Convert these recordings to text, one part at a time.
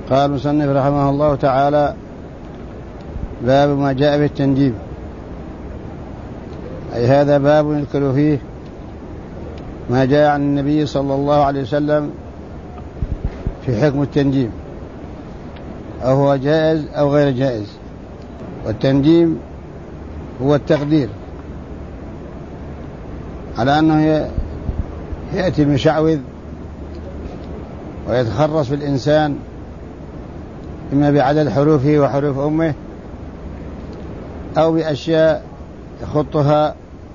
قال المصنف رحمه الله تعالى: باب ما جاء في التنجيم. أي هذا باب يذكر فيه ما جاء عن النبي صلى الله عليه وسلم في حكم التنجيم، أو هو جائز أو غير جائز. والتنجيم هو التقدير على أنه يأتي المشعوذ ويتخرص في الإنسان إما بعدد حروفه وحروف أمه أو بأشياء يخطها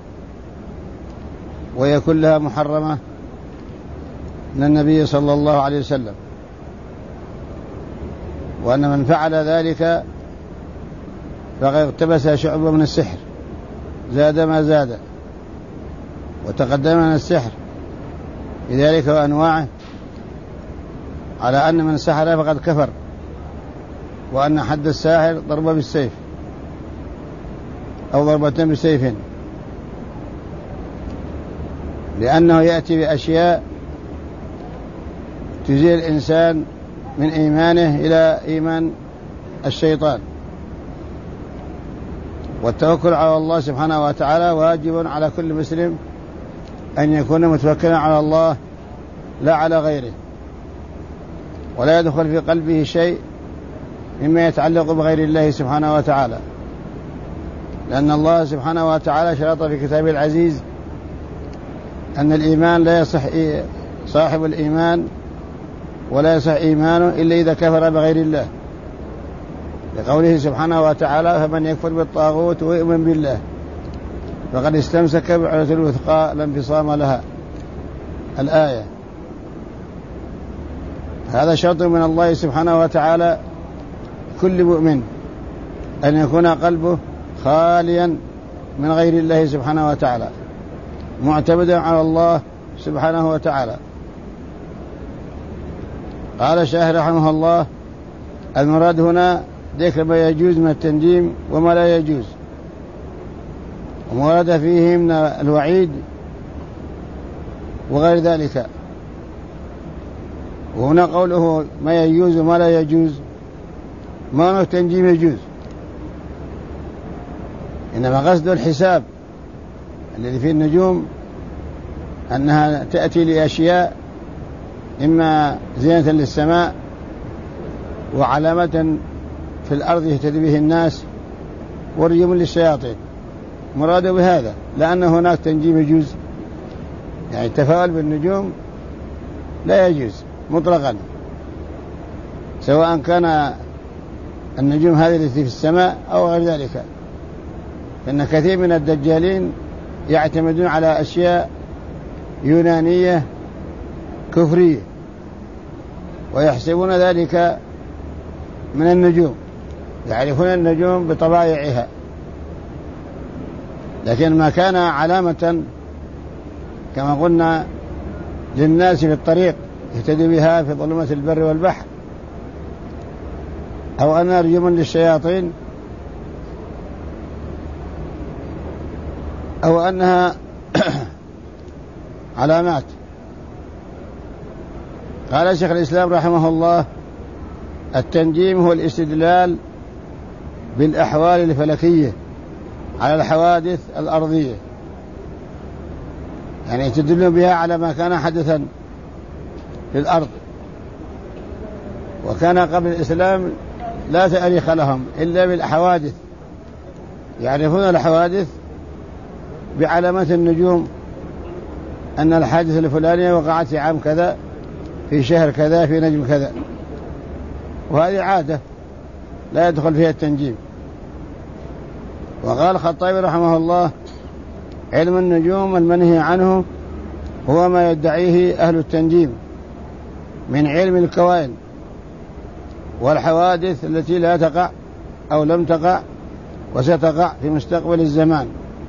ويكون لها محرمة من النبي صلى الله عليه وسلم، وأن من فعل ذلك فقد اقتبس شعبة من السحر، زاد ما زاد وتقدم من السحر بذلك وأنواعه، على أن من سحر فقد كفر، وأن حد الساحر ضربة بالسيف أو ضربة بسيف، لأنه يأتي بأشياء تزيل الإنسان من إيمانه إلى إيمان الشيطان. والتوكل على الله سبحانه وتعالى واجب على كل مسلم أن يكون متوكلا على الله لا على غيره، ولا يدخل في قلبه شيء مما يتعلق بغير الله سبحانه وتعالى، لأن الله سبحانه وتعالى شرط في كتابه العزيز أن الإيمان لا يصح صاحب الإيمان ولا يصح إيمانه إلا إذا كفر بغير الله، لقوله سبحانه وتعالى: فمن يكفر بالطاغوت ويؤمن بالله فقد استمسك بالعروة الوثقى لا انفصام لها. الآية. هذا شرط من الله سبحانه وتعالى كل مؤمن أن يكون قلبه خاليا من غير الله سبحانه وتعالى، معتمدا على الله سبحانه وتعالى. قال الشيخ رحمه الله: المراد هنا ذكر ما يجوز من التنجيم وما لا يجوز، وما ورد فيه من الوعيد وغير ذلك. وهنا قوله ما يجوز وما لا يجوز، ما هو التنجيم يجوز، إنما قصد الحساب الذي في النجوم أنها تأتي لأشياء إما زينة للسماء وعلامة في الأرض يهتدي به الناس ورجم للشياطين، مراد بهذا، لأن هناك تنجيم يجوز، يعني التفاؤل بالنجوم لا يجوز مطلقا، سواء كان النجوم هذه التي في السماء أو غير ذلك، لأن كثير من الدجالين يعتمدون على أشياء يونانية كفرية ويحسبون ذلك من النجوم، يعرفون النجوم بطبائعها، لكن ما كان علامة كما قلنا للناس في الطريق يهتدي بها في ظلمة البر والبحر، أو أنها رجم للشياطين، أو أنها علامات. قال شيخ الإسلام رحمه الله: التنجيم هو الاستدلال بالأحوال الفلكية على الحوادث الأرضية، يعني تدل بها على ما كان حدثا في الأرض. وكان قبل الإسلام لا تاريخ لهم إلا بالحوادث، يعرفون الحوادث بعلامات النجوم، أن الحادثة الفلانية وقعت في عام كذا في شهر كذا في نجم كذا، وهذه عادة لا يدخل فيها التنجيم. وقال الخطابي رحمه الله: علم النجوم المنهي عنه هو ما يدعيه أهل التنجيم من علم الكوائن والحوادث التي لا تقع أو لم تقع وستقع في مستقبل الزمان،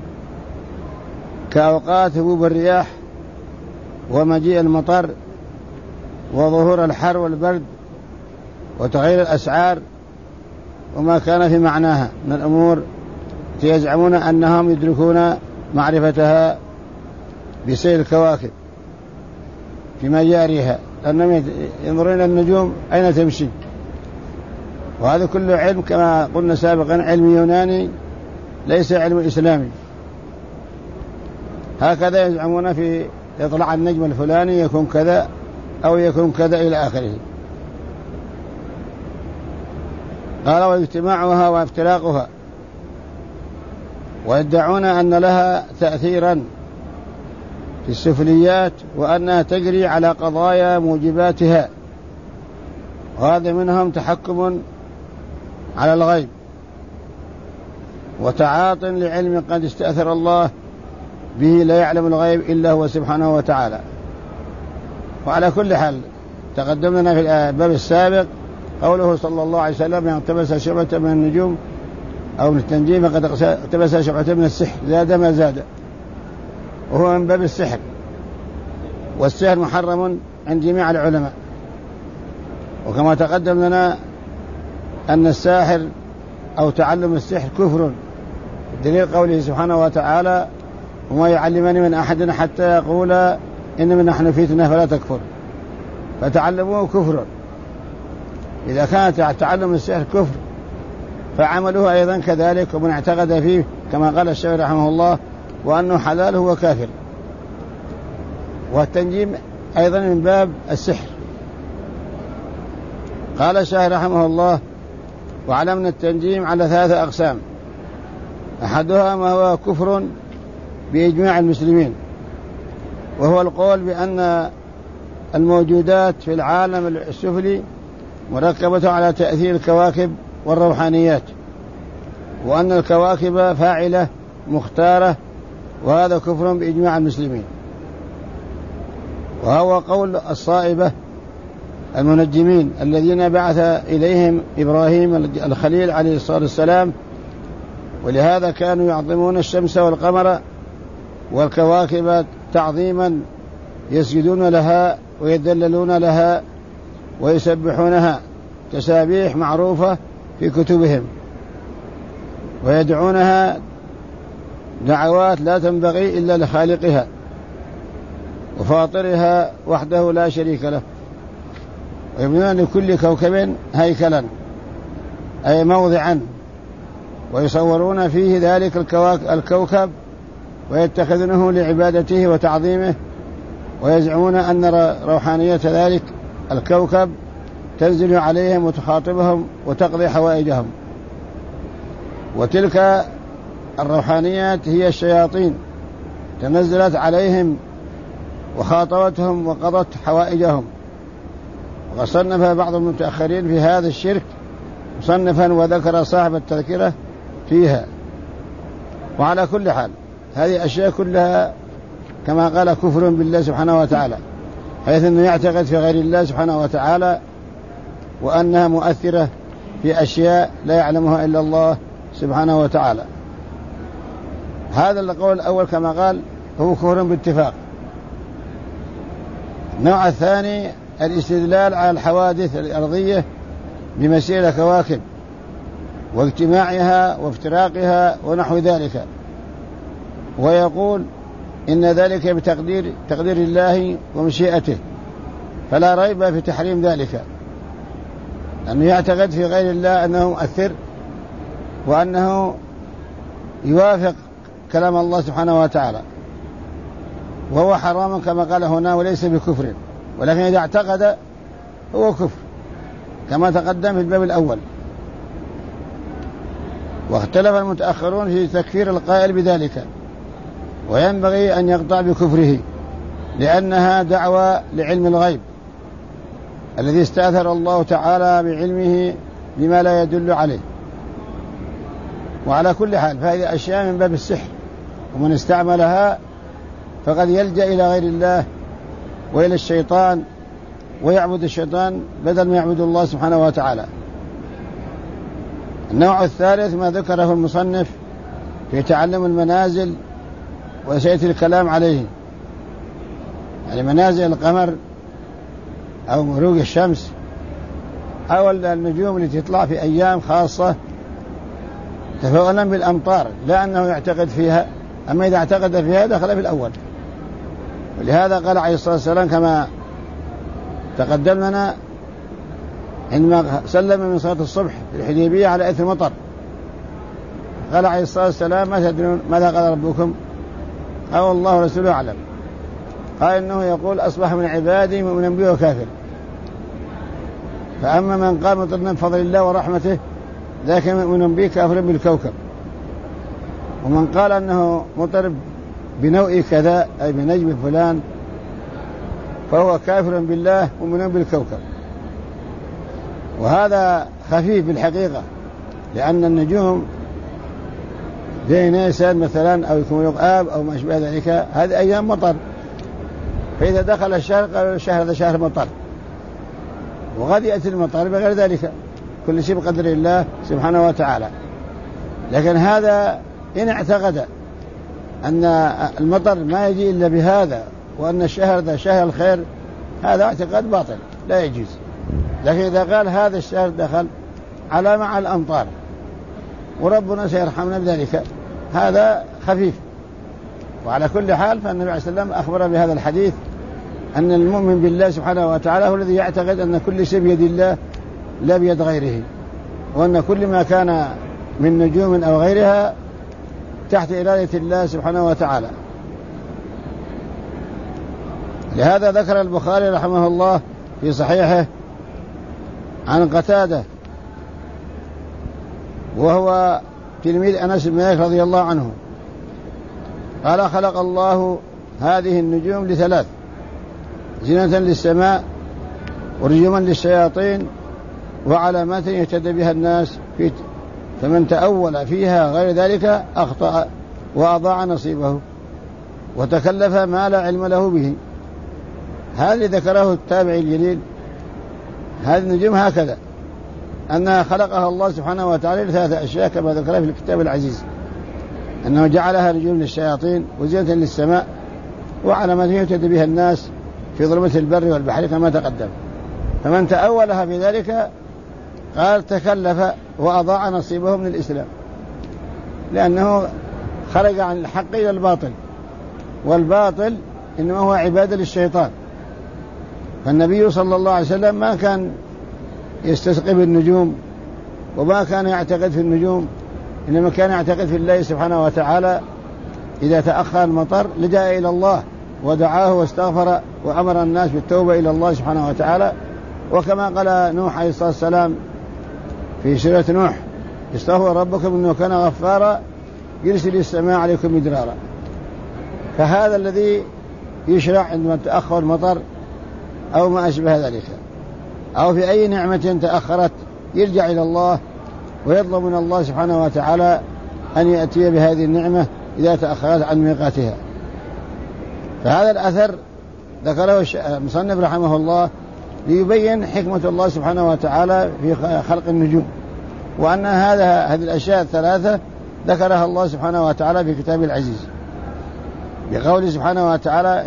كأوقات هبوب الرياح ومجيء المطر وظهور الحر والبرد وتغيير الأسعار وما كان في معناها من الأمور يزعمون أنهم يدركون معرفتها بسير الكواكب في مجاريها، لأنهم ينظرون النجوم أين تمشي وهذا كله علم كما قلنا سابقا علم يوناني ليس علم إسلامي. هكذا يزعمون في يطلع النجم الفلاني يكون كذا أو يكون كذا إلى آخره. قال واجتماعها وافتراقها، ويدعون أن لها تأثيرا في السفليات وأنها تجري على قضايا موجباتها، وهذا منهم تحكم على الغيب وتعاط لعلم قد استأثر الله به لا يعلم الغيب إلا هو سبحانه وتعالى. وعلى كل حال تقدمنا في الباب السابق قوله صلى الله عليه وسلم: من اقتبس شعبة من النجوم أو من التنجيم فقد اقتبس شعبة من السحر زاد ما زاد، وهو من باب السحر، والسحر محرم عند جميع العلماء. وكما تقدم لنا أن الساحر أو تعلم السحر كفر، دليل قوله سبحانه وتعالى: وما يعلمني من أحد حتى يقولا إنما نحن فتنة فلا تكفر. فتعلموه كفر. إذا كان تعلم السحر كفر فعمله أيضا كذلك، ومن اعتقد فيه كما قال الشيخ رحمه الله وأنه حلال هو كافر. والتنجيم أيضا من باب السحر. قال الشيخ رحمه الله: وعلمنا التنجيم على 3 أقسام، أحدها ما هو كفر بإجماع المسلمين، وهو القول بأن الموجودات في العالم السفلي مركبة على تأثير الكواكب والروحانيات، وأن الكواكب فاعلة مختارة، وهذا كفر بإجماع المسلمين. وهو قول الصائبة المنجمين الذين بعث إليهم إبراهيم الخليل عليه الصلاة والسلام، ولهذا كانوا يعظمون الشمس والقمر والكواكب تعظيما، يسجدون لها ويذللون لها ويسبحونها تسابيح معروفة في كتبهم، ويدعونها دعوات لا تنبغي إلا لخالقها وفاطرها وحده لا شريك له، ويبنون لكل كوكب هيكلا أي موضعا، ويصورون فيه ذلك الكوكب ويتخذونه لعبادته وتعظيمه، ويزعمون أن روحانية ذلك الكوكب تنزل عليهم وتخاطبهم وتقضي حوائجهم. وتلك الروحانيات هي الشياطين تنزلت عليهم وخاطبتهم وقضت حوائجهم. وقد صنف بعض المتأخرين في هذا الشرك مصنفا وذكر صاحب التذكرة فيها. وعلى كل حال هذه أشياء كلها كما قال كفر بالله سبحانه وتعالى، حيث أنه يعتقد في غير الله سبحانه وتعالى وأنها مؤثرة في أشياء لا يعلمها إلا الله سبحانه وتعالى. هذا القول الأول كما قال هو كفر باتفاق. النوع الثاني الاستدلال على الحوادث الأرضية بمسير الكواكب واجتماعها وافتراقها ونحو ذلك، ويقول إن ذلك بتقدير الله ومشيئته، فلا ريب في تحريم ذلك، أنه يعتقد في غير الله أنه مؤثر وأنه يوافق كلام الله سبحانه وتعالى، وهو حرام كما قال هنا وليس بكفر، ولكن إذا اعتقد هو كفر كما تقدم في الباب الأول. واختلف المتأخرون في تكفير القائل بذلك، وينبغي أن يقطع بكفره، لأنها دعوة لعلم الغيب الذي استأثر الله تعالى بعلمه بما لا يدل عليه. وعلى كل حال فهذه أشياء من باب السحر، ومن استعملها فقد يلجأ إلى غير الله وإلى الشيطان ويعبد الشيطان بدل ما يعبد الله سبحانه وتعالى. النوع الثالث ما ذكره المصنف في تعلم المنازل، وسيأتي الكلام عليه، يعني منازل القمر أو مروج الشمس أو النجوم التي تطلع في أيام خاصة تفاؤلا بالأمطار، لا أنه يعتقد فيها، أما إذا اعتقد فيها دخل في الأول. ولهذا قال عليه الصلاة والسلام كما تقدم لنا: عندما سلم من صلاة الصبح في الحديبية على إثر مطر، قال عليه الصلاة والسلام: ما تدرون ماذا قال ربكم؟ قال: الله ورسوله أعلم. قال: إنه يقول: أصبح من عبادي مؤمنا بي وكافر. فأما من قال مطرنا بفضل الله ورحمته ذاك مؤمن بي كافر بالكوكب، ومن قال أنه مطر بنوء كذا أي بنجم فلان فهو كافر بالله مؤمن بالكوكب. وهذا خفيف بالحقيقة، لأن النجوم زي نيسان مثلا أو يكون يقاب أو ما أشبه ذلك، هذه أيام مطر، فإذا دخل الشهر قالوا الشهر هذا شهر مطر، وقد يأتي المطر بغير ذلك، كل شيء بقدر الله سبحانه وتعالى. لكن هذا إن اعتقد أن المطر ما يجي إلا بهذا وأن الشهر ذا شهر الخير، هذا اعتقاد باطل لا يجوز. لكن إذا قال هذا الشهر دخل على مع الأمطار وربنا سيرحمنا بذلك، هذا خفيف. وعلى كل حال فالنبي عليه الصلاة والسلام أخبر بهذا الحديث أن المؤمن بالله سبحانه وتعالى هو الذي يعتقد أن كل شيء بيد الله لا بيد غيره، وأن كل ما كان من نجوم أو غيرها تحت إرادة الله سبحانه وتعالى. لهذا ذكر البخاري رحمه الله في صحيحه عن قتادة وهو تلميذ أنس بن مالك رضي الله عنه قال: خلق الله هذه النجوم لثلاث: زينة للسماء، ورجوما للشياطين، وعلامات يهتدي بها الناس، فمن تأول فيها غير ذلك أخطأ وأضاع نصيبه وتكلف ما لا علم له به. هذا ذكره التابعي الجليل. هذه النجوم هكذا أنها خلقها الله سبحانه وتعالى لثلاثة أشياء كما ذكرها في الكتاب العزيز، أنه جعلها رجوم للشياطين وزينة للسماء وعلامات يهتدي بها الناس في ظلمة البر والبحر كما تقدم. فمن تأولها في ذلك قال تكلف وأضاع نصيبه من الإسلام، لأنه خرج عن الحق إلى الباطل، والباطل إنما هو عبادة للشيطان. فالنبي صلى الله عليه وسلم ما كان يستسقي بالنجوم وما كان يعتقد في النجوم، إنما كان يعتقد في الله سبحانه وتعالى. إذا تأخر المطر لجأ إلى الله ودعاه واستغفر وأمر الناس بالتوبة إلى الله سبحانه وتعالى. وكما قال نوح عليه الصلاة والسلام في سورة نوح: استغفر ربكم إنه كان غفارا يرسل السماء عليكم مدرارا. فهذا الذي يشرع عندما تأخر المطر أو ما أشبه ذلك، أو في أي نعمة تأخرت يرجع إلى الله ويطلب من الله سبحانه وتعالى أن يأتي بهذه النعمة إذا تأخرت عن ميقاتها. فهذا الأثر ذكره المصنف رحمه الله ليبين حكمة الله سبحانه وتعالى في خلق النجوم، وأن هذه الأشياء الثلاثة ذكرها الله سبحانه وتعالى في كتابه العزيز بقوله سبحانه وتعالى: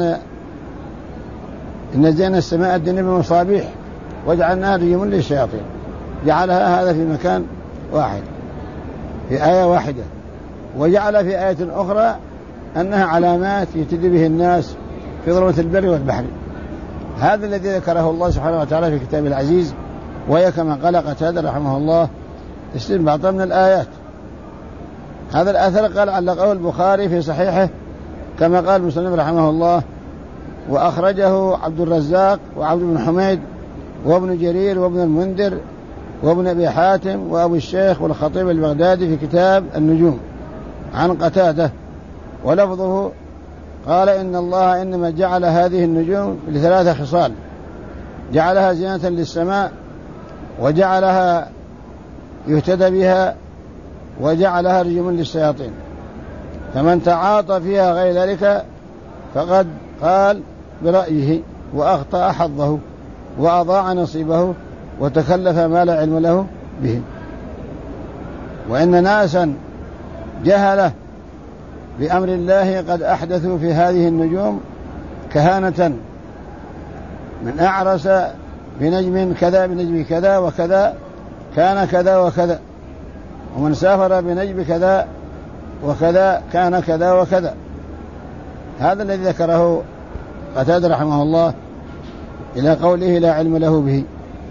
إن زينا السماء الدنيا بمصابيح وجعلناها رجوما للشياطين. جعلها هذا في مكان واحد في آية واحدة، وجعل في آية أخرى أنها علامات يهتدي به الناس في ظلمة البر والبحر. هذا الذي ذكره الله سبحانه وتعالى في كتابه العزيز، وهي كما قال قتادة رحمه الله استنباط من الآيات. هذا الأثر قال علقه البخاري في صحيحه كما قال المصنف رحمه الله، وأخرجه عبد الرزاق وعبد بن حميد وابن جرير وابن المنذر وابن أبي حاتم وأبو الشيخ والخطيب البغدادي في كتاب النجوم عن قتادة، ولفظه قال: إن الله إنما جعل هذه النجوم لثلاثة خصال: جعلها زينة للسماء، وجعلها يهتدى بها، وجعلها رجوما للشياطين. فمن تعاطى فيها غير ذلك فقد قال برأيه وأخطأ حظه وأضاع نصيبه وتكلف ما لا علم له به. وإن ناسا جهلة بأمر الله قد أحدثوا في هذه النجوم كهانة، من أعرس بنجم كذا بنجم كذا وكذا كان كذا وكذا، ومن سافر بنجم كذا وكذا كان كذا وكذا. هذا الذي ذكره قتادة رحمه الله إلى قوله لا علم له به.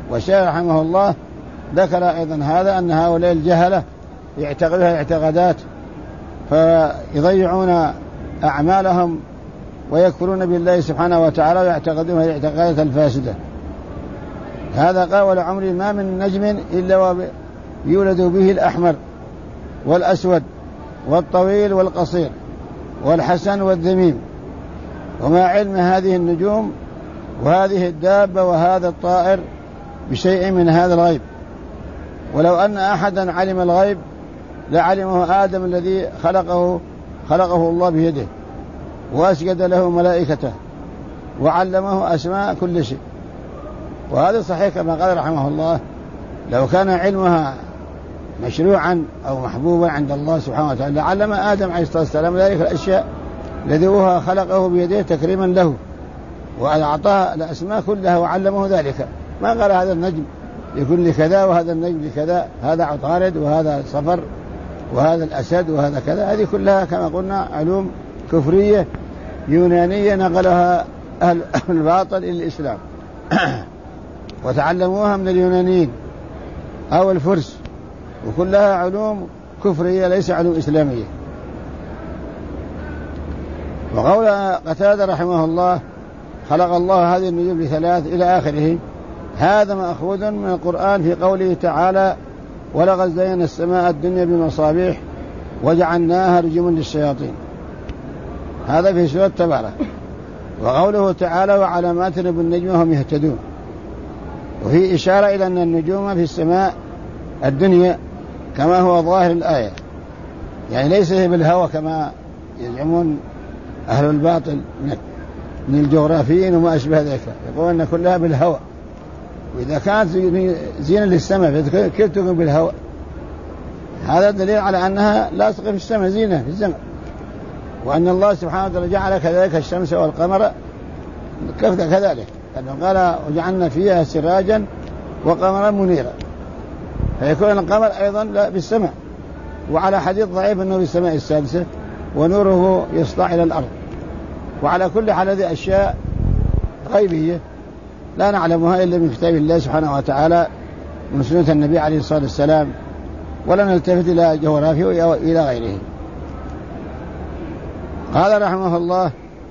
والشيخ رحمه الله ذكر أيضا هذا أن هؤلاء الجهلة يعتقدها اعتقادات فيضيعون أعمالهم ويكفرون بالله سبحانه وتعالى ويعتقدون الاعتقادات الفاسدة. هذا قال ولعمري ما من نجم إلا يولد به الأحمر والأسود والطويل والقصير والحسن والذميم، وما علم هذه النجوم وهذه الدابة وهذا الطائر بشيء من هذا الغيب، ولو أن أحدا علم الغيب لعلمه آدم الذي خلقه الله بيده وأسجد له ملائكته وعلمه أسماء كل شيء. وهذا صحيح كما قال رحمه الله لو كان علمها مشروعا أو محبوبا عند الله سبحانه وتعالى لعلم آدم عليه الصلاة والسلام ذلك الأشياء الذي هو خلقه بيده تكريما له وأعطاه الأسماء كلها وعلمه ذلك. ما قال هذا النجم يكون لكذا وهذا النجم لكذا، هذا عطارد وهذا صفر وهذا الأسد وهذا كذا. هذه كلها كما قلنا علوم كفرية يونانية نقلها أهل الباطل إلى الإسلام وتعلموها من اليونانيين أو الفرس، وكلها علوم كفرية ليس علوم إسلامية. وقول قتادة رحمه الله خلق الله هذه النجوم لثلاث إلى آخره، هذا مأخوذ من القرآن في قوله تعالى ولقد زينا السماء الدنيا بمصابيح وجعلناها رجوما للشياطين، هذا في سورة تبارك. وقوله تعالى وعلامات بالنجم هم يهتدون، وفي إشارة إلى أن النجوم في السماء الدنيا كما هو ظاهر الآية، يعني ليس بالهوى كما يزعمون أهل الباطل من الجغرافيين وما أشبه ذلك، يقولون أن كلها بالهوى، وإذا كانت زينة للسماء كيف تكون بالهوى؟ هذا دليل على أنها لاصقة في السماء زينة في السماء، وأن الله سبحانه وتعالى جعل كذلك الشمس والقمر كذلك، لأنه قال وجعلنا فيها سراجا وقمرا منيرا، فيكون القمر أيضا بالسماء. وعلى حديث ضعيف أنه بالسماء السادسة ونوره يسطع إلى الأرض. وعلى كل حال هذه أشياء غيبية لا نعلمها إلا من كتاب الله سبحانه وتعالى من سنة النبي عليه الصلاة والسلام، ولا نلتفت إلى جغرافيا وإلى غيره. قال رحمه الله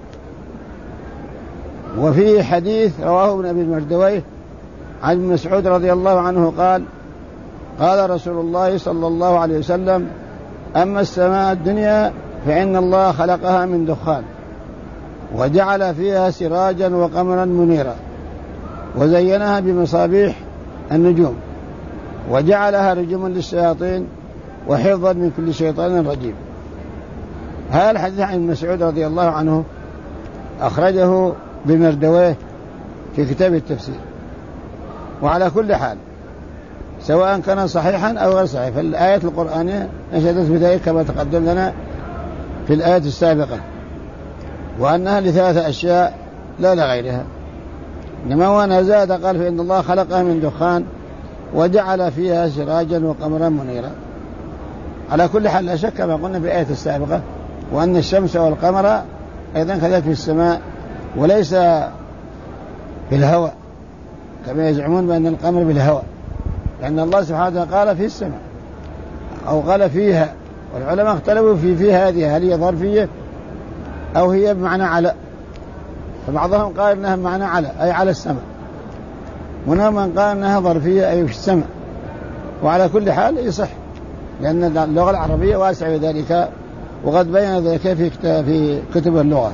وفي حديث رواه ابن أبي المردويه عن ابن مسعود رضي الله عنه قال قال رسول الله صلى الله عليه وسلم أما السماء الدنيا فإن الله خلقها من دخان وجعل فيها سراجا وقمرا منيرا وزينها بمصابيح النجوم وجعلها رجوما للشياطين وحفظا من كل شيطان رجيم. هذا الحديث عن مسعود رضي الله عنه أخرجه بمردويه في كتاب التفسير. وعلى كل حال سواء كان صحيحا أو غير صحيح فالآية القرآنية نشهدت بذلك كما تقدم لنا في الآية السابقة، وأنها لثلاثة أشياء لا لغيرها. إنما وانا زاد قال فإن الله خلقها من دخان وجعل فيها سراجا وقمرا منيرا. على كل حال لا شك ما قلنا في الآية السابقة وأن الشمس والقمر أيضا كذلك في السماء وليس في الهواء كما يزعمون بأن القمر بالهواء، لأن الله سبحانه وتعالى قال في السماء أو قال فيها، والعلماء اختلفوا في هذه هل هي ظرفية أو هي بمعنى على، فبعضهم قال إنها بمعنى على أي على السماء، ومنهم من قال إنها ظرفية أي في السماء. وعلى كل حال يصح لأن اللغة العربية واسعة في ذلك وقد بين ذلك في كتب اللغة.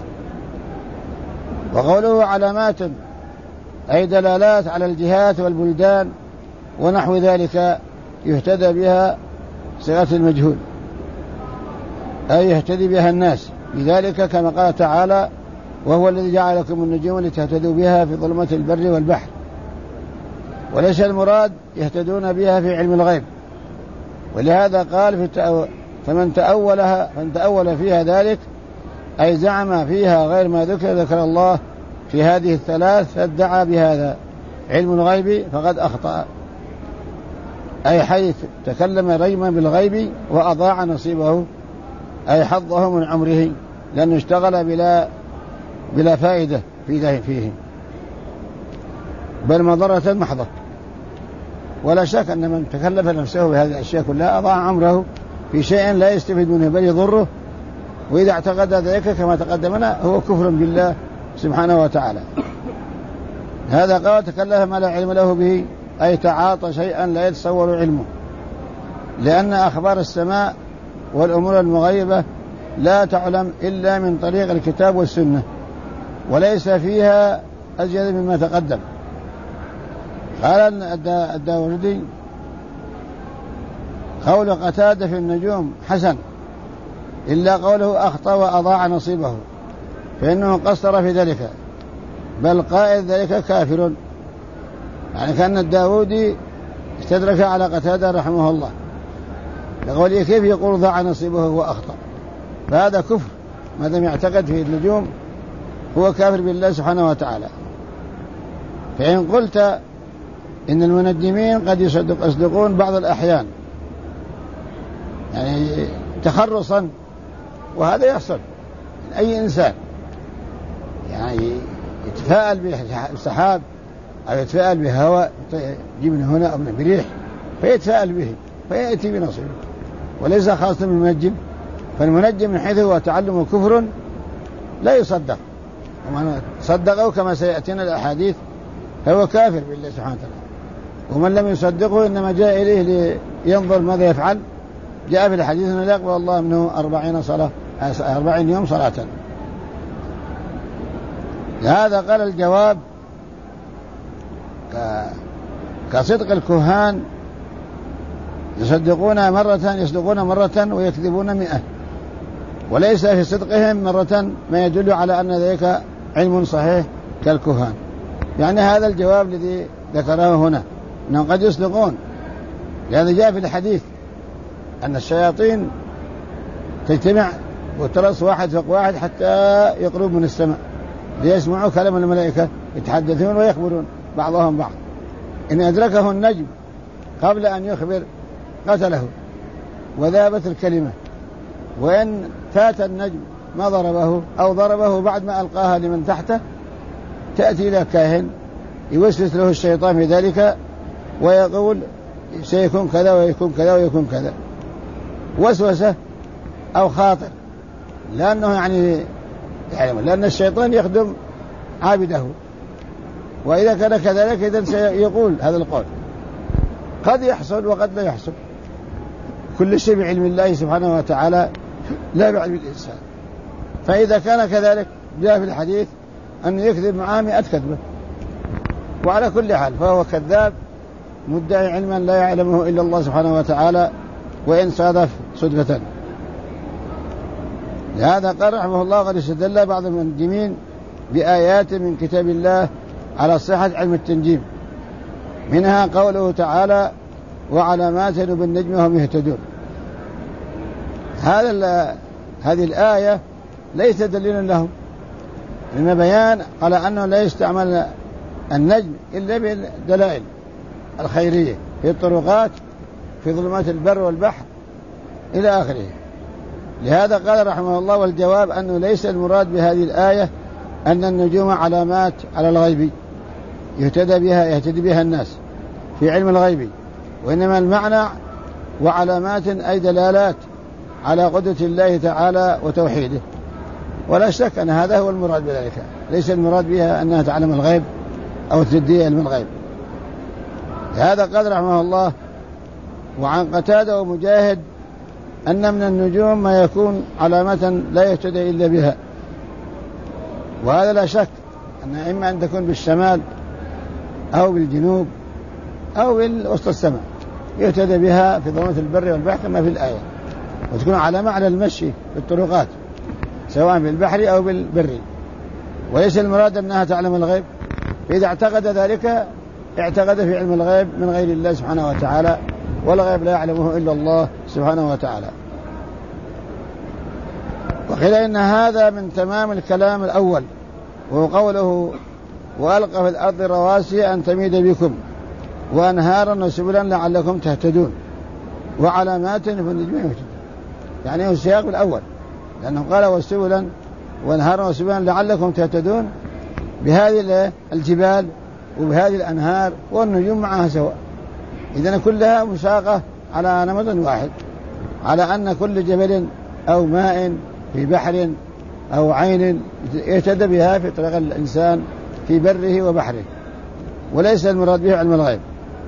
وقوله علامات أي دلالات على الجهات والبلدان ونحو ذلك يهتدى بها صيغة المجهول أي يهتدي بها الناس، لذلك كما قال تعالى وهو الذي جعل لكم النجوم لتهتدوا بها في ظلمات البر والبحر، وليس المراد يهتدون بها في علم الغيب. ولهذا قال فمن تأول فيها ذلك أي زعم فيها غير ما ذكر الله في هذه الثلاث فادعى بهذا علم الغيب فقد أخطأ، أي حيث تكلم ريما بالغيب وأضاع نصيبه أي حظه من عمره لأنه اشتغل بلا فائدة فيه بل مضرة محضة. ولا شك أن من تكلف نفسه بهذه الأشياء كلها أضاع عمره في شيء لا يستفيد منه بل يضره، وإذا اعتقد ذلك كما تقدمنا هو كفر بالله سبحانه وتعالى. هذا قال تكلف ما لا علم له به، أي تعاطى شيئا لا يتصور علمه، لأن أخبار السماء والأمور المغيبة لا تعلم إلا من طريق الكتاب والسنة، وليس فيها أزيد مما تقدم. قال الداوردي قول قتادة في النجوم حسن، إلا قوله أخطأ وأضاع نصيبه، فإنه قصر في ذلك، بل قائل ذلك كافر. يعني كان الداودي استدرك على قتادة رحمه الله، يقول كيف يقول ضاع نصيبه وأخطأ؟ فهذا كفر، ما دام يعتقد في النجوم هو كافر بالله سبحانه وتعالى. فإن قلت إن المنجمين قد يصدقون بعض الأحيان، يعني تخرصا، وهذا يحصل من أي إنسان، يعني يتفاءل بالسحاب أو يتفاءل بهواء يجي من هنا أو من بريح فيتفاءل به فيأتي بنصيبه، وليس خاصة بالمنجم. فالمنجم من حيث هو تعلم كفر لا يصدق، ومن صدقه كما سيأتينا الأحاديث فهو كافر بالله سبحانه وتعالى. ومن لم يصدقه إنما جاء إليه لينظر ماذا يفعل. جاء في الحديث أنه لا يقبل الله منه 40 يوم صلاة. لهذا قال الجواب كصدق الكهان يصدقون مرة ويكذبون 100، وليس في صدقهم مرة ما يدل على أن ذلك علم صحيح كالكهان. يعني هذا الجواب الذي ذكره هنا أنهم قد يصدقون، لهذا جاء في الحديث أن الشياطين تجتمع وترص واحد فوق واحد حتى يقرب من السماء ليسمعوا كلام الملائكة يتحدثون ويخبرون بعضهم بعض. إن أدركه النجم قبل أن يخبر قتله وذابت الكلمة، وإن فات النجم ما ضربه أو ضربه بعد ما ألقاها لمن تحته تأتي إلى كاهن يوسوس له الشيطان في ذلك ويقول سيكون كذا ويكون كذا ويكون كذا، وسوسة أو خاطر، لأنه يعني لأن الشيطان يخدم عابده، وإذا كان كذلك إذن سيقول هذا القول. قد يحصل وقد لا يحصل، كل شيء بعلم الله سبحانه وتعالى لا بعلم الإنسان. فإذا كان كذلك جاء في الحديث أنه يكذب معاه 100 كذبة، وعلى كل حال فهو كذاب مدعي علما لا يعلمه إلا الله سبحانه وتعالى، وإن صادف صدفة. لهذا قال رحمه الله قد استدل بعض المنجمين بآيات من كتاب الله على صحة علم التنجيم، منها قوله تعالى وعلامات وبالنجم هم يهتدون. هذه الآية ليس دليلا لهم، إنما بيان على أنه لا يستعمل النجم إلا بالدلائل الخيرية في الطرقات في ظلمات البر والبحر إلى آخره. لهذا قال رحمه الله والجواب أنه ليس المراد بهذه الآية أن النجوم علامات على الغيب يهتدي بها الناس في علم الغيب، وإنما المعنى وعلامات أي دلالات على قدرة الله تعالى وتوحيده. ولا شك أن هذا هو المراد بذلك، ليس المراد بها أنها تعلم الغيب أو تدي علم الغيب. هذا قال رحمه الله وعن قتادة ومجاهد أن من النجوم ما يكون علامة لا يهتدي إلا بها، وهذا لا شك أن إما أن تكون بالشمال أو بالجنوب أو بالوسط السماء يهتدي بها في ظلمات البر والبحر كما في الآية، وتكون علامة على المشي في الطرقات سواء بالبحر أو بالبر، وليس المراد أنها تعلم الغيب. فإذا اعتقد ذلك اعتقد في علم الغيب من غير الله سبحانه وتعالى، والغيب لا يعلمه إلا الله سبحانه وتعالى. وقيل إن هذا من تمام الكلام الأول، وهو قوله وألقى في الأرض رواسي أن تميد بكم وأنهارا وسبلا لعلكم تهتدون وعلامات فالنجم يهتدون. يعني هو السياق الأول، لأنه قال وسبلا وأنهارا وسبلا لعلكم تهتدون بهذه الجبال وبهذه الأنهار والنجوم معها سواء، إذن كلها مساقة على نمط واحد، على أن كل جبل أو ماء في بحر أو عين يهتدى بها في طريق الإنسان في بره وبحره، وليس المراد به علم الغيب.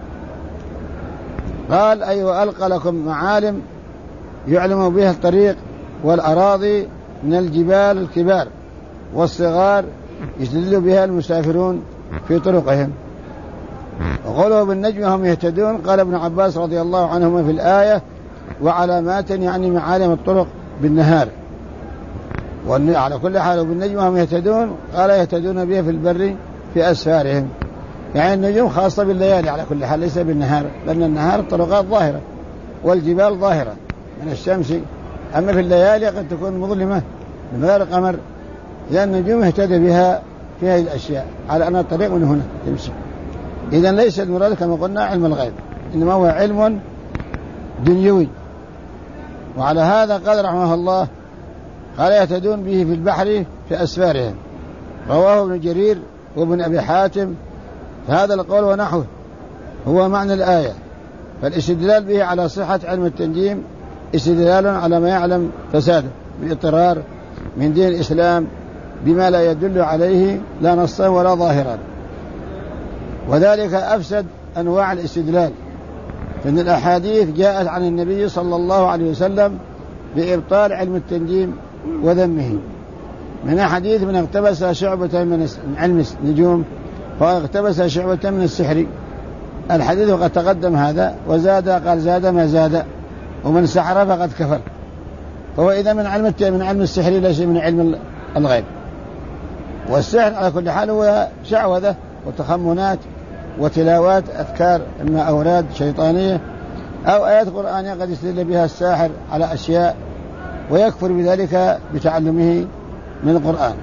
قال أي وألقى لكم معالم يعلم بها الطريق والأراضي من الجبال الكبار والصغار يستدل بها المسافرون في طرقهم. وقوله بالنجم هم يهتدون، قال ابن عباس رضي الله عنهما في الآية وعلامات يعني معالم الطرق بالنهار، على كل حال بالنجم هم يهتدون قال يهتدون بها في البر في أسفارهم، يعني النجوم خاصة بالليالي على كل حال ليس بالنهار، لأن النهار الطرقات ظاهرة والجبال ظاهرة من الشمس، أما في الليالي قد تكون مظلمة من غير قمر، لأن النجوم اهتدى بها في هذه الأشياء على أن الطريق من هنا تمشي. إذن ليس المراد كما قلنا علم الغيب، إنما هو علم دنيوي. وعلى هذا قال رحمه الله قال يهتدون به في البحر في أسفارهم. رواه ابن جرير وابن أبي حاتم، فهذا القول ونحوه هو معنى الآية، فالاستدلال به على صحة علم التنجيم استدلال على ما يعلم فساده باضطرار من دين الإسلام بما لا يدل عليه لا نصا ولا ظاهرا، وذلك أفسد أنواع الاستدلال، فإن الأحاديث جاءت عن النبي صلى الله عليه وسلم بإبطال علم التنجيم وذمه، من حديث من اقتبس شعبة من علم النجوم فاقتبس شعبة من السحر، الحديث وقد تقدم هذا، وزاد قال زاد ما زاد، ومن سحر فقد كفر، فهو إذا من علم السحر ليس من علم الغيب. والسحر على كل حال هو شعوذة وتخمنات وتلاوات أذكار إما أوراد شيطانية أو آيات قرآنية قد يستدل بها الساحر على أشياء ويكفر بذلك بتعلمه من القرآن.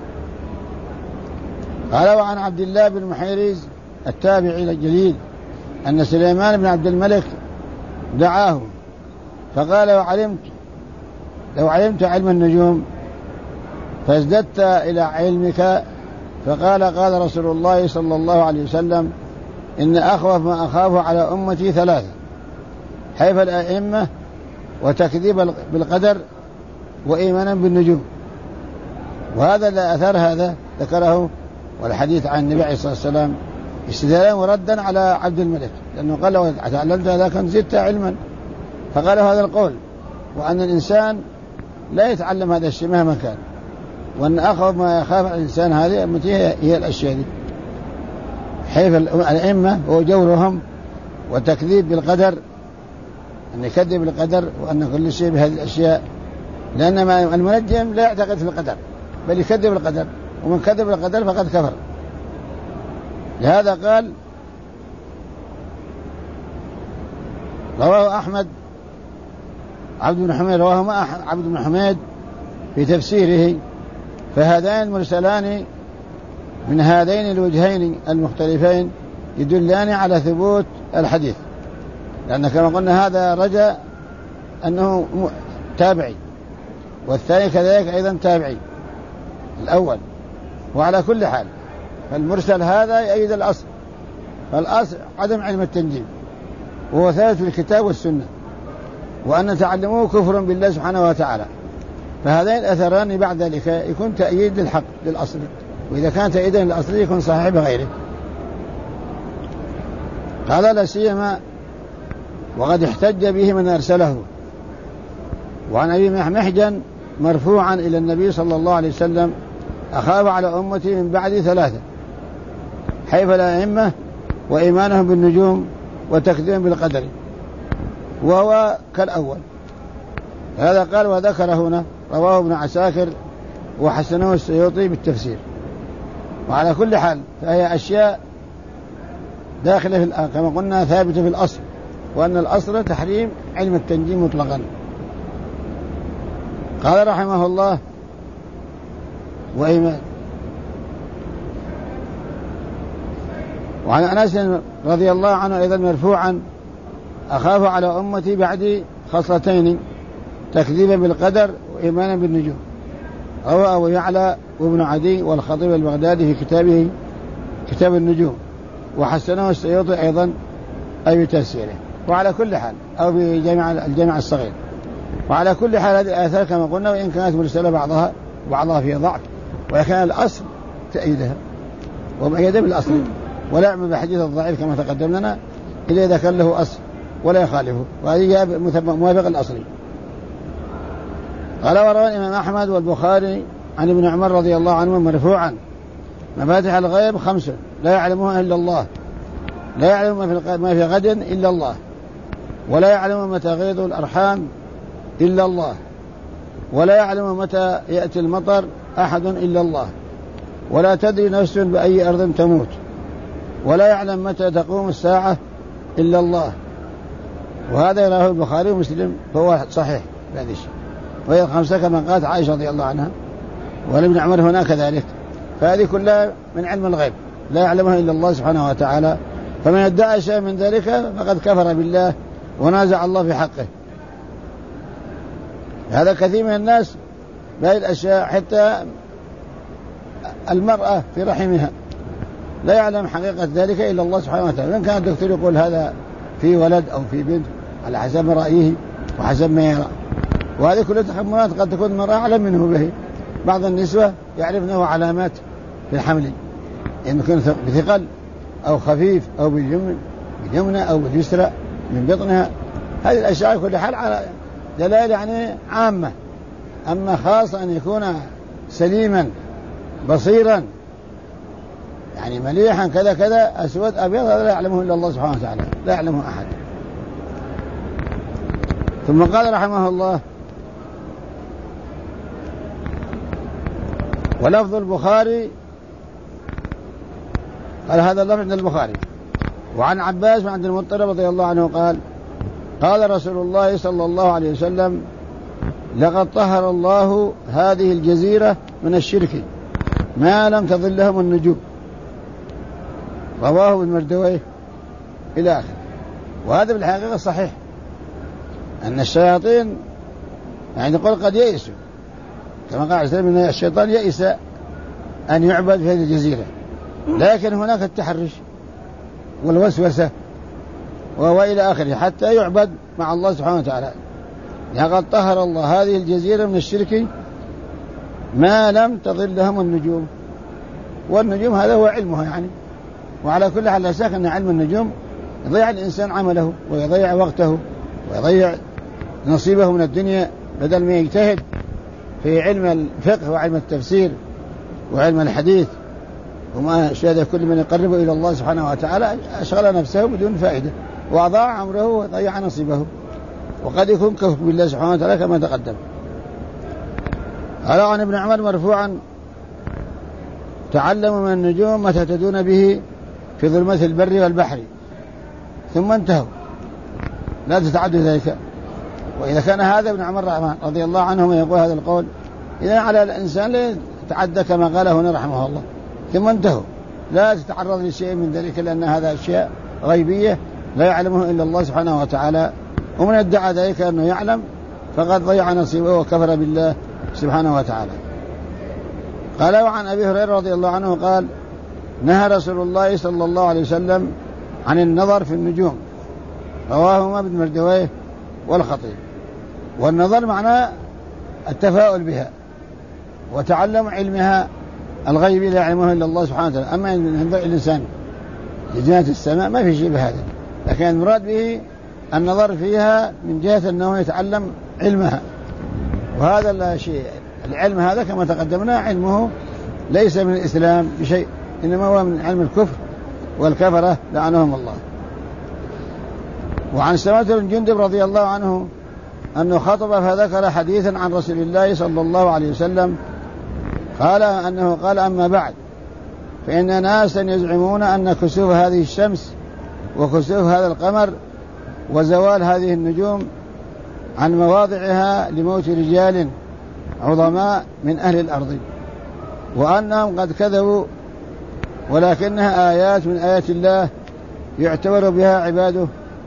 قال وعن عبد الله بن محيريز التابعي الجليل أن سليمان بن عبد الملك دعاه فقال لو علمت علم النجوم فازددت إلى علمك، فقال قال رسول الله صلى الله عليه وسلم إن أخوف ما أخاف على أمتي ثلاثة: حيف الأئمة، وتكذيب بالقدر، وإيمانا بالنجوم. وهذا الأثر هذا ذكره والحديث عن النبي عليه الصلاة والسلام استدلالا وردا على عبد الملك، لأنه قال لو تعلمت هذا كنت زدت علما، فقال هذا القول، وأن الإنسان لا يتعلم هذا الشيء مهما كان، وأن أخوف ما يخاف الإنسان هذه أمتي هي الأشياء دي: حيف الأئمة وجورهم، وتكذيب بالقدر أن يكذب بالقدر، وأن كل شيء بهذه الأشياء، لأن المنجم لا يعتقد في القدر بل يكذب القدر، ومن كذب القدر فقد كفر. لهذا قال رواه أحمد عبد بن حميد، رواه عبد بن حميد في تفسيره، فهذان المرسلان من هذين الوجهين المختلفين يدلان على ثبوت الحديث، لأن كما قلنا هذا رجع أنه تابعي، والثاني كذلك أيضا تابعي الأول. وعلى كل حال فالمرسل هذا يؤيد الأصل، فالأصل عدم علم التنجيم، وهو ثابت في الكتاب والسنة، وأن تعلموه كفر بالله سبحانه وتعالى. فهذين الأثران بعد ذلك يكون تأييد للحق للأصل، وإذا كان تأييدا للأصل يكون صحيح بغيره. قال لا سيما وقد احتج به من أرسله. وعن أبي محجن مرفوعا إلى النبي صلى الله عليه وسلم: أخاف على أمتي من بعد ثلاثة: حيف الأئمة، وإيمانهم بالنجوم، وتكذيب بالقدر. وهو كالأول. هذا قال وذكر هنا، رواه ابن عساكر وحسنه السيوطي بالتفسير. وعلى كل حال فهي أشياء داخلة في كما قلنا ثابتة في الأصل، وأن الأصل تحريم علم التنجيم مطلقا. قال رحمه الله وإيمان. وعن أنس رضي الله عنه أيضا مرفوعا: أخاف على أمتي بعدي خصلتين: تكذيبا بالقدر، وإيمانا بالنجوم. رواه أبو يعلى وابن عدي والخطيب البغدادي في كتابه كتاب النجوم، وحسنه السيوطي أيضا أي تفسيره. وعلى كل حال أو في الجامع الصغير. وعلى كل حال هذه الآثار كما قلنا وإن كانت مرسلة بعضها فيها ضعف، ولكن الأصل تأييدها ومؤيدة بالأصل، ولا يعمل بحديث الضعيف كما تقدم لنا إلا إذا كان له أصل ولا يخالفه، وهذه موافق الأصلي. قال وروى الإمام أحمد والبخاري عن ابن عمر رضي الله عنه مرفوعا: مفاتح الغيب 5 لا يعلمها إلا الله، لا يعلم ما في غد إلا الله، ولا يعلم متى غيض الأرحام إلا الله، ولا يعلم متى يأتي المطر أحد إلا الله، ولا تدري نفس بأي أرض تموت، ولا يعلم متى تقوم الساعة إلا الله. وهذا يراه البخاري ومسلم فهو صحيح بهذا الشيء. وهي 5 كما قالت عائشة رضي الله عنها، ولابن عمر هنا كذلك. فهذه كلها من علم الغيب لا يعلمها إلا الله سبحانه وتعالى، فمن ادعى شيء من ذلك فقد كفر بالله ونازع الله في حقه. هذا كثير من الناس بهذه الأشياء، حتى المرأة في رحمها لا يعلم حقيقة ذلك إلا الله سبحانه وتعالى. وإن كان الدكتور يقول هذا في ولد أو في بنت على حسب رأيه وحسب ما يرى، وهذه كل تخمنات قد تكون المرأة أعلم منه به. بعض النسوة يعرفنه علامات في الحمل، إن يكون بثقل أو خفيف أو باليمنى أو باليسرى من بطنها. هذه الأشياء كل حال على دلائل يعني عامة. أما خاصة أن يكون سليما بصيرا يعني مليحا كذا كذا أسود أبيض، هذا لا يعلمه إلا الله سبحانه وتعالى، لا يعلمه أحد. ثم قال رحمه الله: ولفظ البخاري، قال هذا اللفظ عند البخاري. وعن عباس بن عبد المطلب رضي الله عنه قال: قال رسول الله صلى الله عليه وسلم: لقد طهر الله هذه الجزيرة من الشرك ما لم تظلهم النجوم. رواه ابن مردويه إلى آخره. وهذا بالحقيقة صحيح، أن الشياطين يعني نقول قد يئسوا، كما قال عليه أن الشيطان يئس أن يعبد في هذه الجزيرة، لكن هناك التحرش والوسوسة وإلى آخره حتى يعبد مع الله سبحانه وتعالى. لقد طهر الله هذه الجزيرة من الشرك ما لم تظلهم النجوم. والنجوم هذا هو علمها يعني. وعلى كل حال لا شك أن علم النجوم يضيع الإنسان عمله ويضيع وقته ويضيع نصيبه من الدنيا، بدل ما يجتهد في علم الفقه وعلم التفسير وعلم الحديث وما شاهد كل من يقرب إلى الله سبحانه وتعالى أشغل نفسه بدون فائدة وأضاع عمره وضيع نصيبه، وقد يكون كفر بالله سبحانه وتعالى كما تقدم. قال عن ابن عمر مرفوعا: تعلموا من النجوم ما تهتدون به في ظلمة البر والبحر. ثم انتهوا، لا تتعدوا ذلك. وإذا كان هذا ابن عمر رضي الله عنه يقول هذا القول، إذا على الإنسان لا يتعدى كما قال هنا رحمه الله. ثم انتهوا، لا تتعرض لشيء من ذلك، لأن هذا أشياء غيبية لا يعلمه إلا الله سبحانه وتعالى. ومن ادعى ذلك أنه يعلم فقد ضيع نصيبه وكفر بالله سبحانه وتعالى. قال وعن أبي هريرة رضي الله عنه قال: نهى رسول الله صلى الله عليه وسلم عن النظر في النجوم. رواهما ابن مردويه والخطيب. والنظر معناه التفاؤل بها وتعلم علمها الغيب لا يعلمه إلا الله سبحانه وتعالى. أما أن ينظر الإنسان لجنات السماء ما في شيء بهذا، لكن المراد به النظر فيها من جهة أنه يتعلم علمها. وهذا لا شيء، العلم هذا كما تقدمنا علمه ليس من الإسلام بشيء، إنما هو من علم الكفر والكفرة لعنهم الله. وعن سمرة بن جندب رضي الله عنه أنه خطب فذكر حديثا عن رسول الله صلى الله عليه وسلم قال أنه قال: أما بعد فإن ناسا يزعمون أن كسوف هذه الشمس وكسوف هذا القمر وزوال هذه النجوم عن مواضعها لموت رجال عظماء من أهل الأرض، وأنهم قد كذبوا، ولكنها آيات من آيات الله يعتبر بها عباده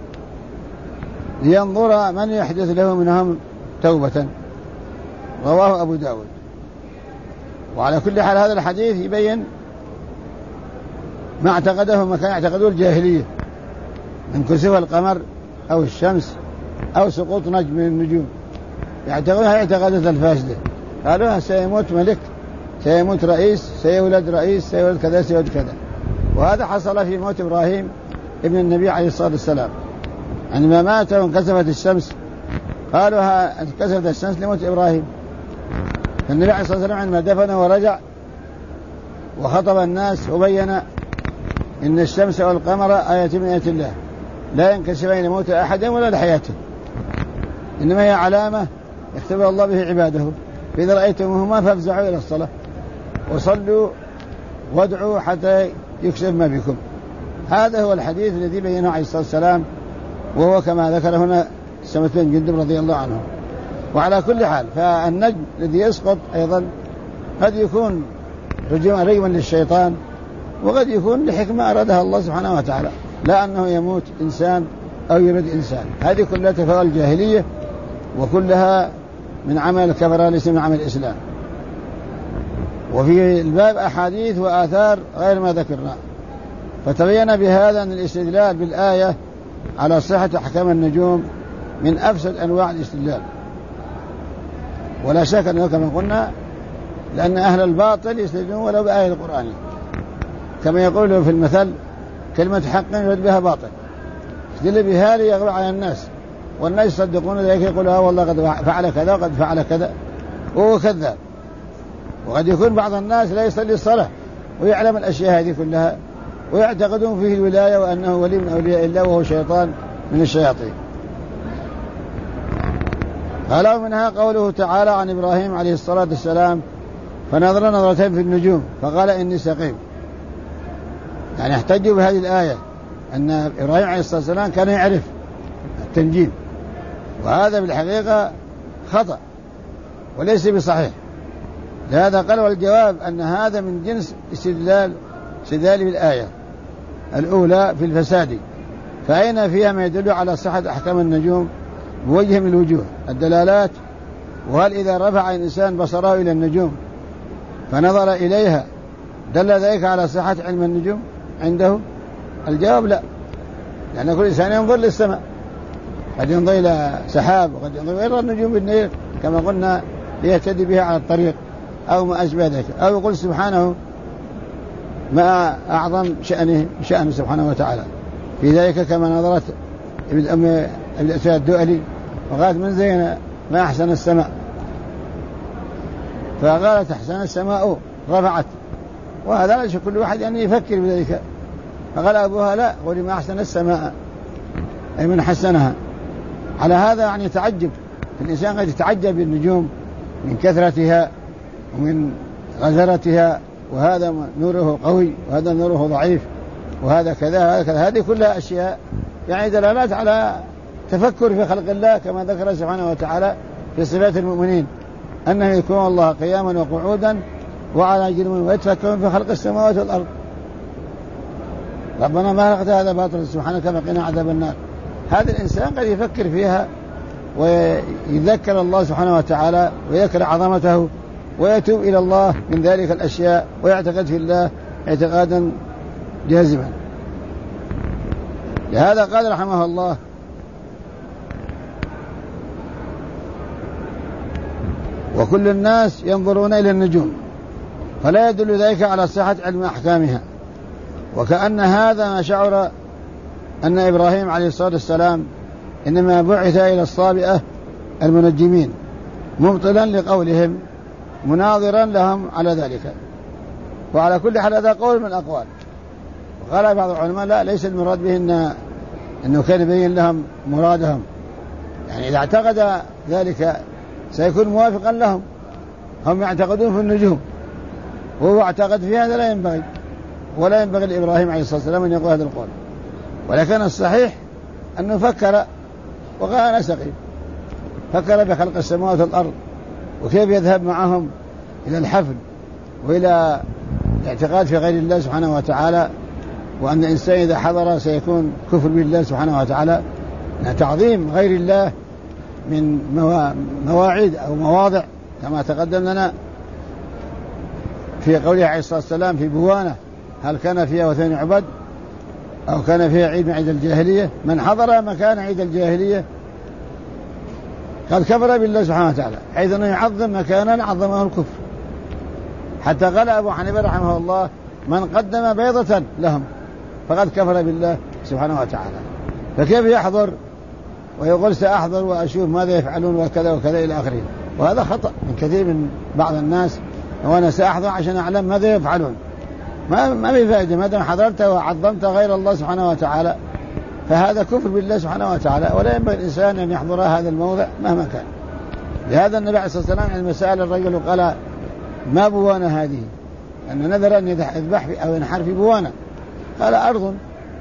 لينظر من يحدث له منهم توبة. رواه أبو داود. وعلى كل حال هذا الحديث يبين ما اعتقده ما كان يعتقده الجاهلية من كسوف القمر أو الشمس أو سقوط نجم من النجوم، يعتقدونها اعتقادات الفاسدة. قالوا سيموت ملك، سيموت رئيس، سيولد رئيس، سيولد كذا سيولد كذا. وهذا حصل في موت إبراهيم ابن النبي عليه الصلاة والسلام، عندما مات وانكسفت الشمس قالوا انكسفت الشمس لموت إبراهيم. فالنبي عليه الصلاة والسلام عندما دفنه ورجع وخطب الناس وبين إن الشمس والقمر آية من آيات الله لا ينكسفان لموت أحد ولا لحياته، إنما هي علامة يختبر الله به عباده، فإذا رأيتموهما فافزعوا إلى الصلاة وصلوا وادعوا حتى يكشف ما بكم. هذا هو الحديث الذي بينه عليه الصلاة والسلام، وهو كما ذكر هنا سمة بن جندب رضي الله عنه. وعلى كل حال فالنجم الذي يسقط أيضا قد يكون رجما للشيطان، وقد يكون لحكمة أرادها الله سبحانه وتعالى، لا أنه يموت إنسان أو يرد إنسان. هذه كلها تفاؤل الجاهلية، وكلها من عمل الكفرة ليس من عمل الإسلام. وفي الباب أحاديث وآثار غير ما ذكرنا. فتبين بهذا أن الاستدلال بالآية على صحة أحكام النجوم من أفسد أنواع الاستدلال، ولا شك أنه كما قلنا لأن أهل الباطل يستدلون ولو بآية القرآن، كما يقول في المثل كلمة حق يرد بها باطل، يستدل بها ليغلو على الناس، والناس يصدقون ذلك يقولها والله قد فعل كذا وقد فعل كذا، وهو كذاب. وقد يكون بعض الناس لا يصلي الصلاة ويعلم الأشياء هذه كلها ويعتقدون فيه الولاية وأنه ولي من أولياء الله وهو شيطان من الشياطين. قال منها قوله تعالى عن إبراهيم عليه الصلاة والسلام فنظر نظرتين في النجوم فقال إني سقيم. يعني احتجوا بهذه الآية أن إبراهيم عليه الصلاة والسلام كان يعرف التنجيم، وهذا بالحقيقة خطأ وليس بصحيح. لهذا قال والجواب أن هذا من جنس استدلال بالآية الأولى في الفساد، فأين فيها ما يدل على صحة أحكام النجوم بوجه من الوجوه الدلالات. وهل إذا رفع الإنسان بصره إلى النجوم فنظر إليها دل ذلك على صحة علم النجوم عنده؟ الجواب لا، لأن كل إنسان ينظر للسماء، قد ينظر إلى سحاب وقد ينظر إلى النجوم بالنيل كما قلنا ليهتدي بها على الطريق أو ما أشبه ذلك، أو يقول سبحانه ما أعظم شأنه سبحانه وتعالى في ذلك، كما نظرت ابن أسياد الدؤلي وقالت من زين ما أحسن السماء، فقالت أحسن السماء رفعت، وهذا لا كل واحد يعني يفكر بذلك. فقال أبوها لا قولي ما أحسن السماء أي من حسنها. على هذا يعني تعجب الإنسان، قد يتعجب بالنجوم من كثرتها ومن غزرتها، وهذا نوره قوي وهذا نوره ضعيف وهذا كذا وهذا كذا. هذه كلها أشياء يعني دلالات على تفكر في خلق الله، كما ذكر سبحانه وتعالى في صفات المؤمنين أنه يكون الله قياما وقعودا وعلى جنوب ويتفكرون في خلق السماوات والأرض. ربنا ما خلقت هذا باطلا سبحانك فقنا عذاب النار. هذا الإنسان قد يفكر فيها ويذكر الله سبحانه وتعالى ويذكر عظمته ويتوب إلى الله من ذلك الأشياء ويعتقد في الله اعتقادا جازما. لهذا قال رحمه الله وكل الناس ينظرون إلى النجوم فلا يدل ذلك على صحة علم أحكامها، وكأن هذا ما شعر أن إبراهيم عليه الصلاة والسلام إنما بعث إلى الصابئة المنجمين مبطلا لقولهم مناظرا لهم على ذلك. وعلى كل حال هذا قول من الأقوال. وقال بعض العلماء لا، ليس المراد به أنه كان يبين لهم مرادهم، يعني إذا اعتقد ذلك سيكون موافقا لهم، هم يعتقدون في النجوم وهو اعتقد في هذا لا ينبغي، ولا ينبغي لإبراهيم عليه الصلاة والسلام أن يقول هذا القول. ولكن الصحيح أنه فكر وقال أنا سقيم، فكر بخلق السماوات والأرض وكيف يذهب معهم إلى الحفل وإلى الاعتقاد في غير الله سبحانه وتعالى، وأن الإنسان إذا حضر سيكون كفر بالله سبحانه وتعالى. تعظيم غير الله من مواعيد أو مواضع كما تقدم لنا في قوله عليه الصلاة والسلام في بوانة هل كان فيها وثن عبد، أو كان فيه عيد من عيد الجاهلية، من حضر مكان عيد الجاهلية قد كفر بالله سبحانه وتعالى، حيث أنه يعظم مكانا عظمه الكفر. حتى قال أبو حنيفة رحمه الله: من قدم بيضة لهم فقد كفر بالله سبحانه وتعالى. فكيف يحضر ويقول سأحضر وأشوف ماذا يفعلون وكذا وكذا إلى آخره؟ وهذا خطأ من كثير من بعض الناس، وأنا سأحضر عشان أعلم ماذا يفعلون. ما في فائدة، ما دام حضرت وعظمت غير الله سبحانه وتعالى فهذا كفر بالله سبحانه وتعالى، ولا ينبغي الإنسان أن يحضر هذا الموضع مهما كان. لهذا النبي عليه الصلاة والسلام عندما سأل الرجل قال: ما بوانة هذه؟ أن نذر أن يذبح أو ينحر في بوانة. قال: أرض.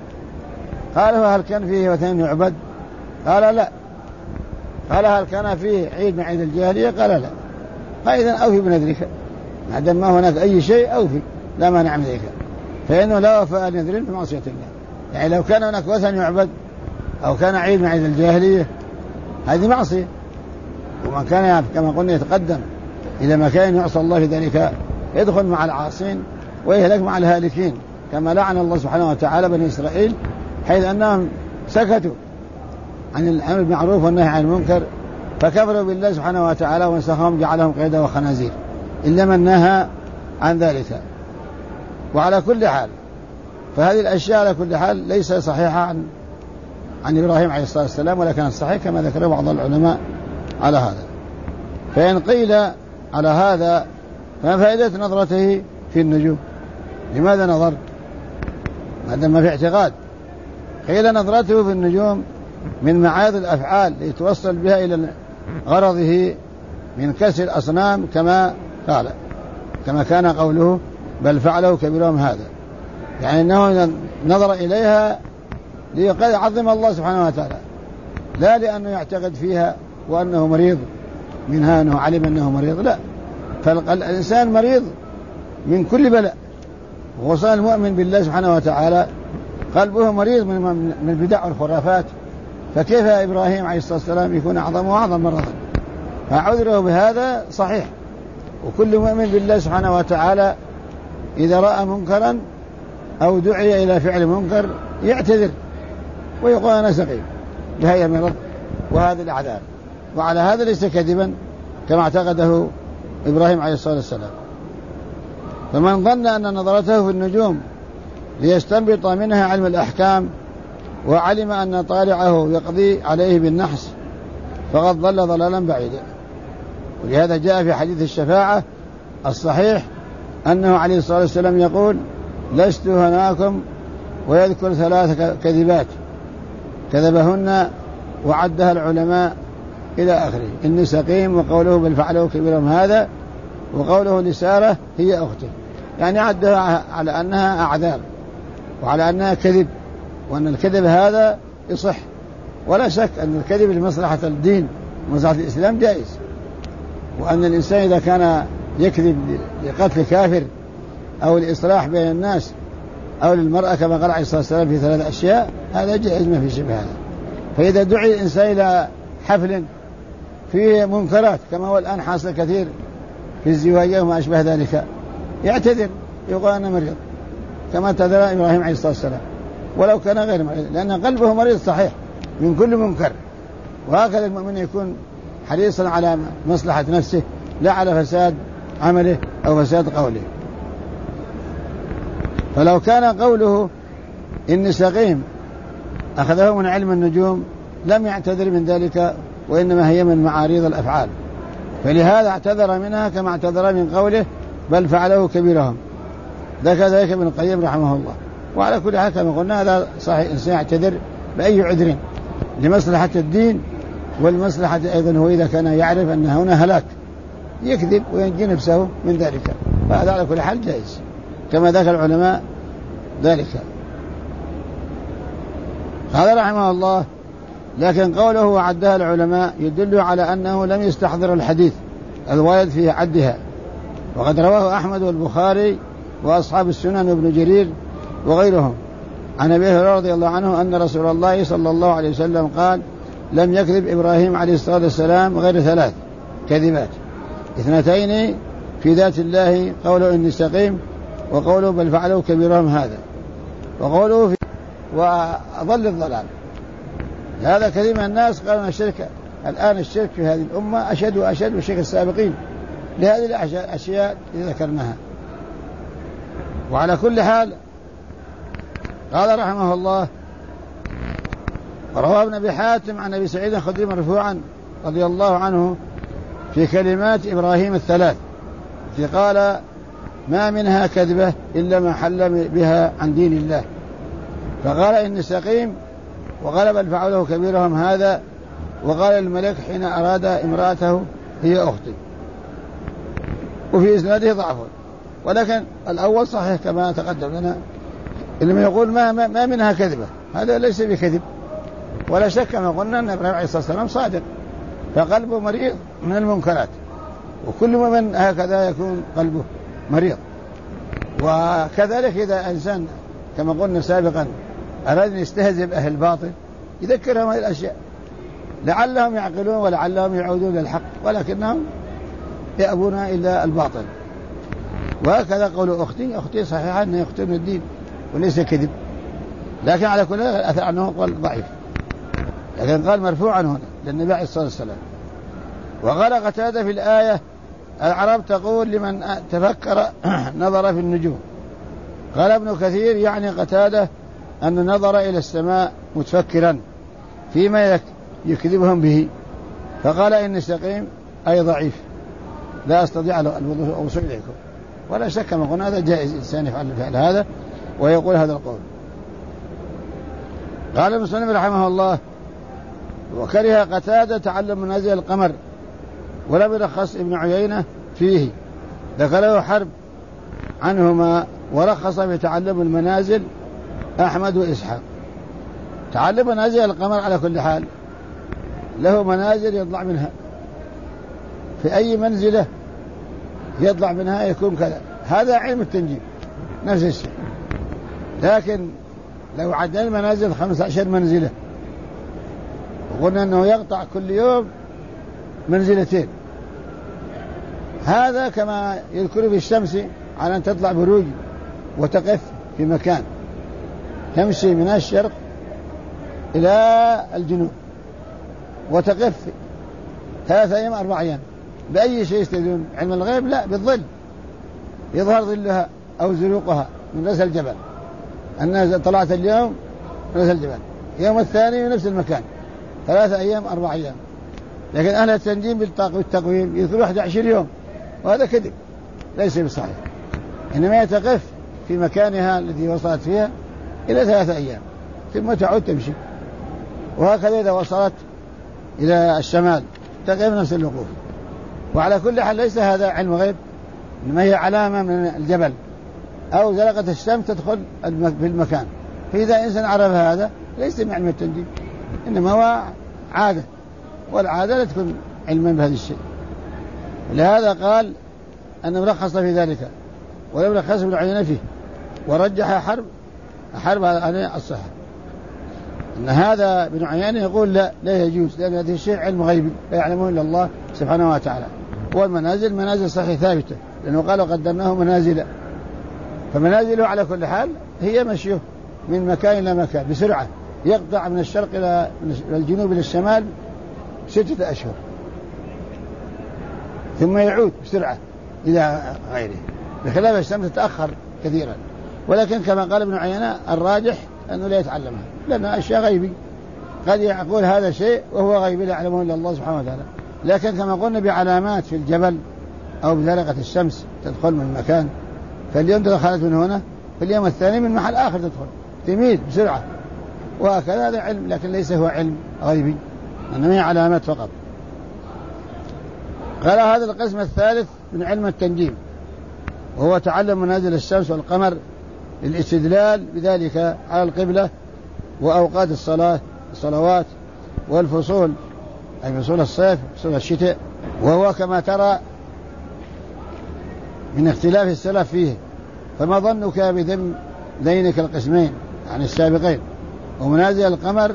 قال: هل كان فيه وثن يعبد؟ قال: لا. قال: هل كان فيه عيد من عيد الجاهلية؟ قال: لا. فإذا أوفي بنذرك، ما دام ما هناك أي شيء أوفي، لا مانع من ذلك، فإنه لا وفاء نذر في معصية الله. يعني لو كان هناك وثن يعبد أو كان عيد من عيد الجاهلية هذه معصية، ومن كان كما قلنا يتقدم إلى مكان يعصى الله في ذلك يدخل مع العاصين ويهلك مع الهالكين، كما لعن الله سبحانه وتعالى بني إسرائيل حيث أنهم سكتوا عن الأمر بالمعروف والنهي عن المنكر فكفروا بالله سبحانه وتعالى وانسخهم جعلهم قيدا وخنازير، إلا من نهى عن ذلك. وعلى كل حال فهذه الأشياء على كل حال ليس صحيحة عن إبراهيم عليه الصلاة والسلام، ولكن الصحيح كما ذكر بعض العلماء على هذا. فإن قيل على هذا فما فائدة نظرته في النجوم؟ لماذا نظر ما دام في اعتقاد؟ قيل نظرته في النجوم من معاذ الأفعال ليتوصل بها إلى غرضه من كسر الأصنام، كما قال، كما كان قوله: بل فعله كبيرهم هذا. يعني أنه نظر إليها ليعظم الله سبحانه وتعالى، لا لأنه يعتقد فيها وأنه مريض منها، أنه علم أنه مريض، لا. فالإنسان مريض من كل بلاء، وخصوصا المؤمن بالله سبحانه وتعالى قلبه مريض من البدع والخرافات، فكيف إبراهيم عليه الصلاة والسلام يكون أعظم وأعظم مرضا؟ فعذره بهذا صحيح. وكل مؤمن بالله سبحانه وتعالى إذا رأى منكرا أو دعي إلى فعل منكر يعتذر ويقول: أنا سقيم بهذا المرض وهذه الأعذار. وعلى هذا ليس كذبا كما اعتقده إبراهيم عليه الصلاة والسلام. فمن ظن أن نظرته في النجوم ليستنبط منها علم الأحكام وعلم أن طالعه يقضي عليه بالنحس فقد ضل ضلالا بعيدا. ولهذا جاء في حديث الشفاعة الصحيح أنه عليه الصلاة والسلام يقول: لست هناكم، ويذكر 3 كذبات كذبهن وعدها العلماء إلى آخره: إني سقيم، وقوله بل فعله كبيرهم هذا، وقوله لسارة هي أخته. يعني عدها على أنها أعذار وعلى أنها كذب، وأن الكذب هذا يصح، ولا شك أن الكذب لمصلحة الدين ومصلحة الإسلام جائز، وأن الإنسان إذا كان يكذب لقتل كافر أو لإصلاح بين الناس أو للمرأة كما قال عليه الصلاة والسلام في 3 أشياء هذا جائز ما في شبه هذا. فإذا دعي الإنسان إلى حفل فيه منكرات كما هو الآن حاصل كثير في الزواج وما أشبه ذلك يعتذر يقول: أنا مريض، كما اعتذر إبراهيم عليه الصلاة والسلام، ولو كان غير مريض، لأن قلبه مريض صحيح من كل منكر. وهكذا المؤمن يكون حريصا على مصلحة نفسه لا على فساد عمله أو فساد قوله. فلو كان قوله إني سقيم أخذه من علم النجوم لم يعتذر من ذلك، وإنما هي من معاريض الأفعال، فلهذا اعتذر منها كما اعتذر من قوله بل فعله كبيرهم. ذكر ذلك ابن القيم رحمه الله. وعلى كل حال كما قلنا هذا صحيح، الإنسان يعتذر بأي عذر لمصلحة الدين والمصلحة أيضا، هو إذا كان يعرف أن هنا هلاك يكذب وينجي نفسه من ذلك، فهذا على كل حال جائز كما ذكر العلماء ذلك. هذا رحمه الله. لكن قوله وعدها العلماء يدل على أنه لم يستحضر الحديث الوارد في عدها، وقد رواه أحمد والبخاري وأصحاب السنن وابن جرير وغيرهم عن أبي هريرة رضي الله عنه أن رسول الله صلى الله عليه وسلم قال: لم يكذب إبراهيم عليه الصلاة والسلام غير 3 كذبات: 2 في ذات الله، قوله إني سقيم، وقوله بل فعله كبيرهم هذا، وقوله وأضل الضلال. هذا كثير من الناس قالوا الشرك الآن الشرك في هذه الأمة أشد وأشد من الشرك السابقين لهذه الأشياء التي ذكرناها. وعلى كل حال قال رحمه الله: روى ابن أبي حاتم عن أبي سعيد الخدري مرفوعا رضي الله عنه في كلمات إبراهيم الثلاث التي قال: ما منها كذبة إلا ما حل بها عن دين الله. فقال: إني سقيم، وغلب الفعله كبيرهم هذا. وقال الملك حين أراد امرأته: هي أختي. وفي إسناده ضعف، ولكن الأول صحيح كما تقدم لنا. اللي يقول ما منها كذبة هذا ليس بكذب، ولا شك كما قلنا أن إبراهيم عليه الصلاة والسلام صادق، فقلبه مريض من المنكرات، وكل من هكذا يكون قلبه مريض. وكذلك إذا إنسان كما قلنا سابقا أراد أن يستهزئ بأهل الباطل يذكرهم هذه الأشياء لعلهم يعقلون ولعلهم يعودون للحق، ولكنهم يأبون إلا الباطل. وهكذا قول أختي صحيحة أنه أختي من الدين وليس كذب، لكن على كل أثر عنه قال ضعيف، لكن قال مرفوعا هنا للنبي عليه الصلاة والسلام. وقال قتادة في الآية: العرب تقول لمن تفكر نظر في النجوم. قال ابن كثير يعني قتادة أن نظر إلى السماء متفكرا فيما يكذبهم به، فقال: إني سقيم أي ضعيف لا أستطيع الوصول إليكم. ولا شك ما قلنا هذا جائز إنسان يفعل هذا ويقول هذا القول. قال المسلم رحمه الله: وكره قتادة تعلم منازل القمر، ولم يرخص ابن عيينة فيه، ذكره حرب عنهما، ورخص في تعلم المنازل أحمد وإسحاق. تعلم منازل القمر على كل حال له منازل يطلع منها، في أي منزلة يطلع منها يكون كذا، هذا علم التنجيم نفس الشيء. لكن لو عدنا المنازل 15 منزلة وقلنا أنه يقطع كل يوم منزلتين، هذا كما يذكر في الشمس على أن تطلع بروج وتقف في مكان، تمشي من الشرق إلى الجنوب وتقف 3 أيام 4 أيام. بأي شيء يستدلون؟ علم الغيب؟ لا، بالظل، يظهر ظلها أو زروقها من رأس الجبل، الناس طلعت اليوم من رأس الجبل، يوم الثاني من نفس المكان، 3 أيام 4 أيام. لكن أهل التنجيم بالتقويم يذكروا 11 يوم، وهذا كذب ليس بصحيح، إنما يتقف في مكانها التي وصلت فيها إلى 3 أيام ثم تعود تمشي. وهكذا إذا وصلت إلى الشمال تقف نفس الوقوف. وعلى كل حال ليس هذا علم غيب، إنما هي علامة من الجبل أو زلقة الشمس تدخل في المكان. فإذا إنسان عرف هذا ليس من علم التنجيم، إنما هو عادة، والعادة لا تكون علما بهذا الشيء. لهذا قال أنه رخص في ذلك ولم يرخص ابن عيينة فيه، ورجح حرب على الصحة أن هذا ابن عيينة يقول لا يجوز، لأن هذا الشيء علم غيبي لا يعلمه إلا الله سبحانه وتعالى. والمنازل منازل صحيح ثابتة، لأنه قالوا قدرناه منازل، فمنازله على كل حال هي مشيه من مكان إلى مكان بسرعة، يقطع من الشرق إلى الجنوب إلى الشمال 6 أشهر ثم يعود بسرعة إلى غيره، بخلاف الشمس تتأخر كثيرا. ولكن كما قال ابن عيينة الراجح أنه لا يتعلمها، لأنها أشياء غيبي، قد يقول هذا شيء وهو غيبي لا يعلمه إلا الله سبحانه وتعالى. لكن كما قلنا بعلامات في الجبل أو بزلقة الشمس تدخل من مكان، فاليوم دخلت من هنا، في اليوم الثاني من محل آخر تدخل، تميل بسرعة، وهكذا هذا علم، لكن ليس هو علم غيبي، إنما هي علامات فقط. قال هذا القسم الثالث من علم التنجيم، وهو تعلم منازل الشمس والقمر للاستدلال بذلك على القبلة وأوقات الصلوات والفصول، أي فصول الصيف فصول الشتاء. وهو كما ترى من اختلاف السلف فيه، فما ظنك بذم ذينك القسمين عن السابقين؟ ومنازل القمر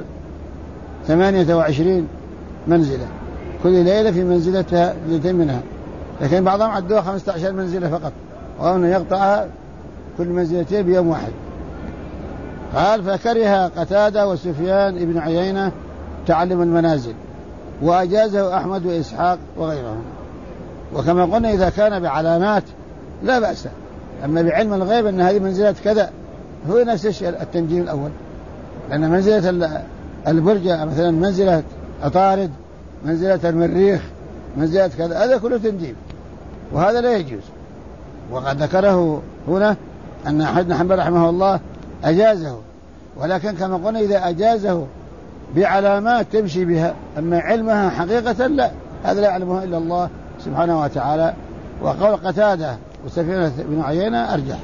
28 منزلة، كل ليلة في منزلتها منها، لكن بعضهم عدوها 15 منزلة فقط، وأنه يقطعها كل منزلتين بيوم واحد. قال فكره قتادة وسفيان بن عيينة تعلم المنازل، وأجازه أحمد وإسحاق وغيرهم. وكما قلنا إذا كان بعلامات لا بأس، أما بعلم الغيب أن هذه منزلة كذا هو نفس الشيء التنجيم الأول، لأن منزلة البرج مثلا منزلة عطارد، منزلة المريخ، منزلة كذا، هذا كله تنجيم وهذا لا يجوز. وقد ذكره هنا أن أحمد بن حنبل رحمه الله أجازه، ولكن كما قلنا إذا أجازه بعلامات تمشي بها، أما علمها حقيقة لا، هذا لا يعلمه إلا الله سبحانه وتعالى. وقول قتادة وسفيان بن عيينة أرجح.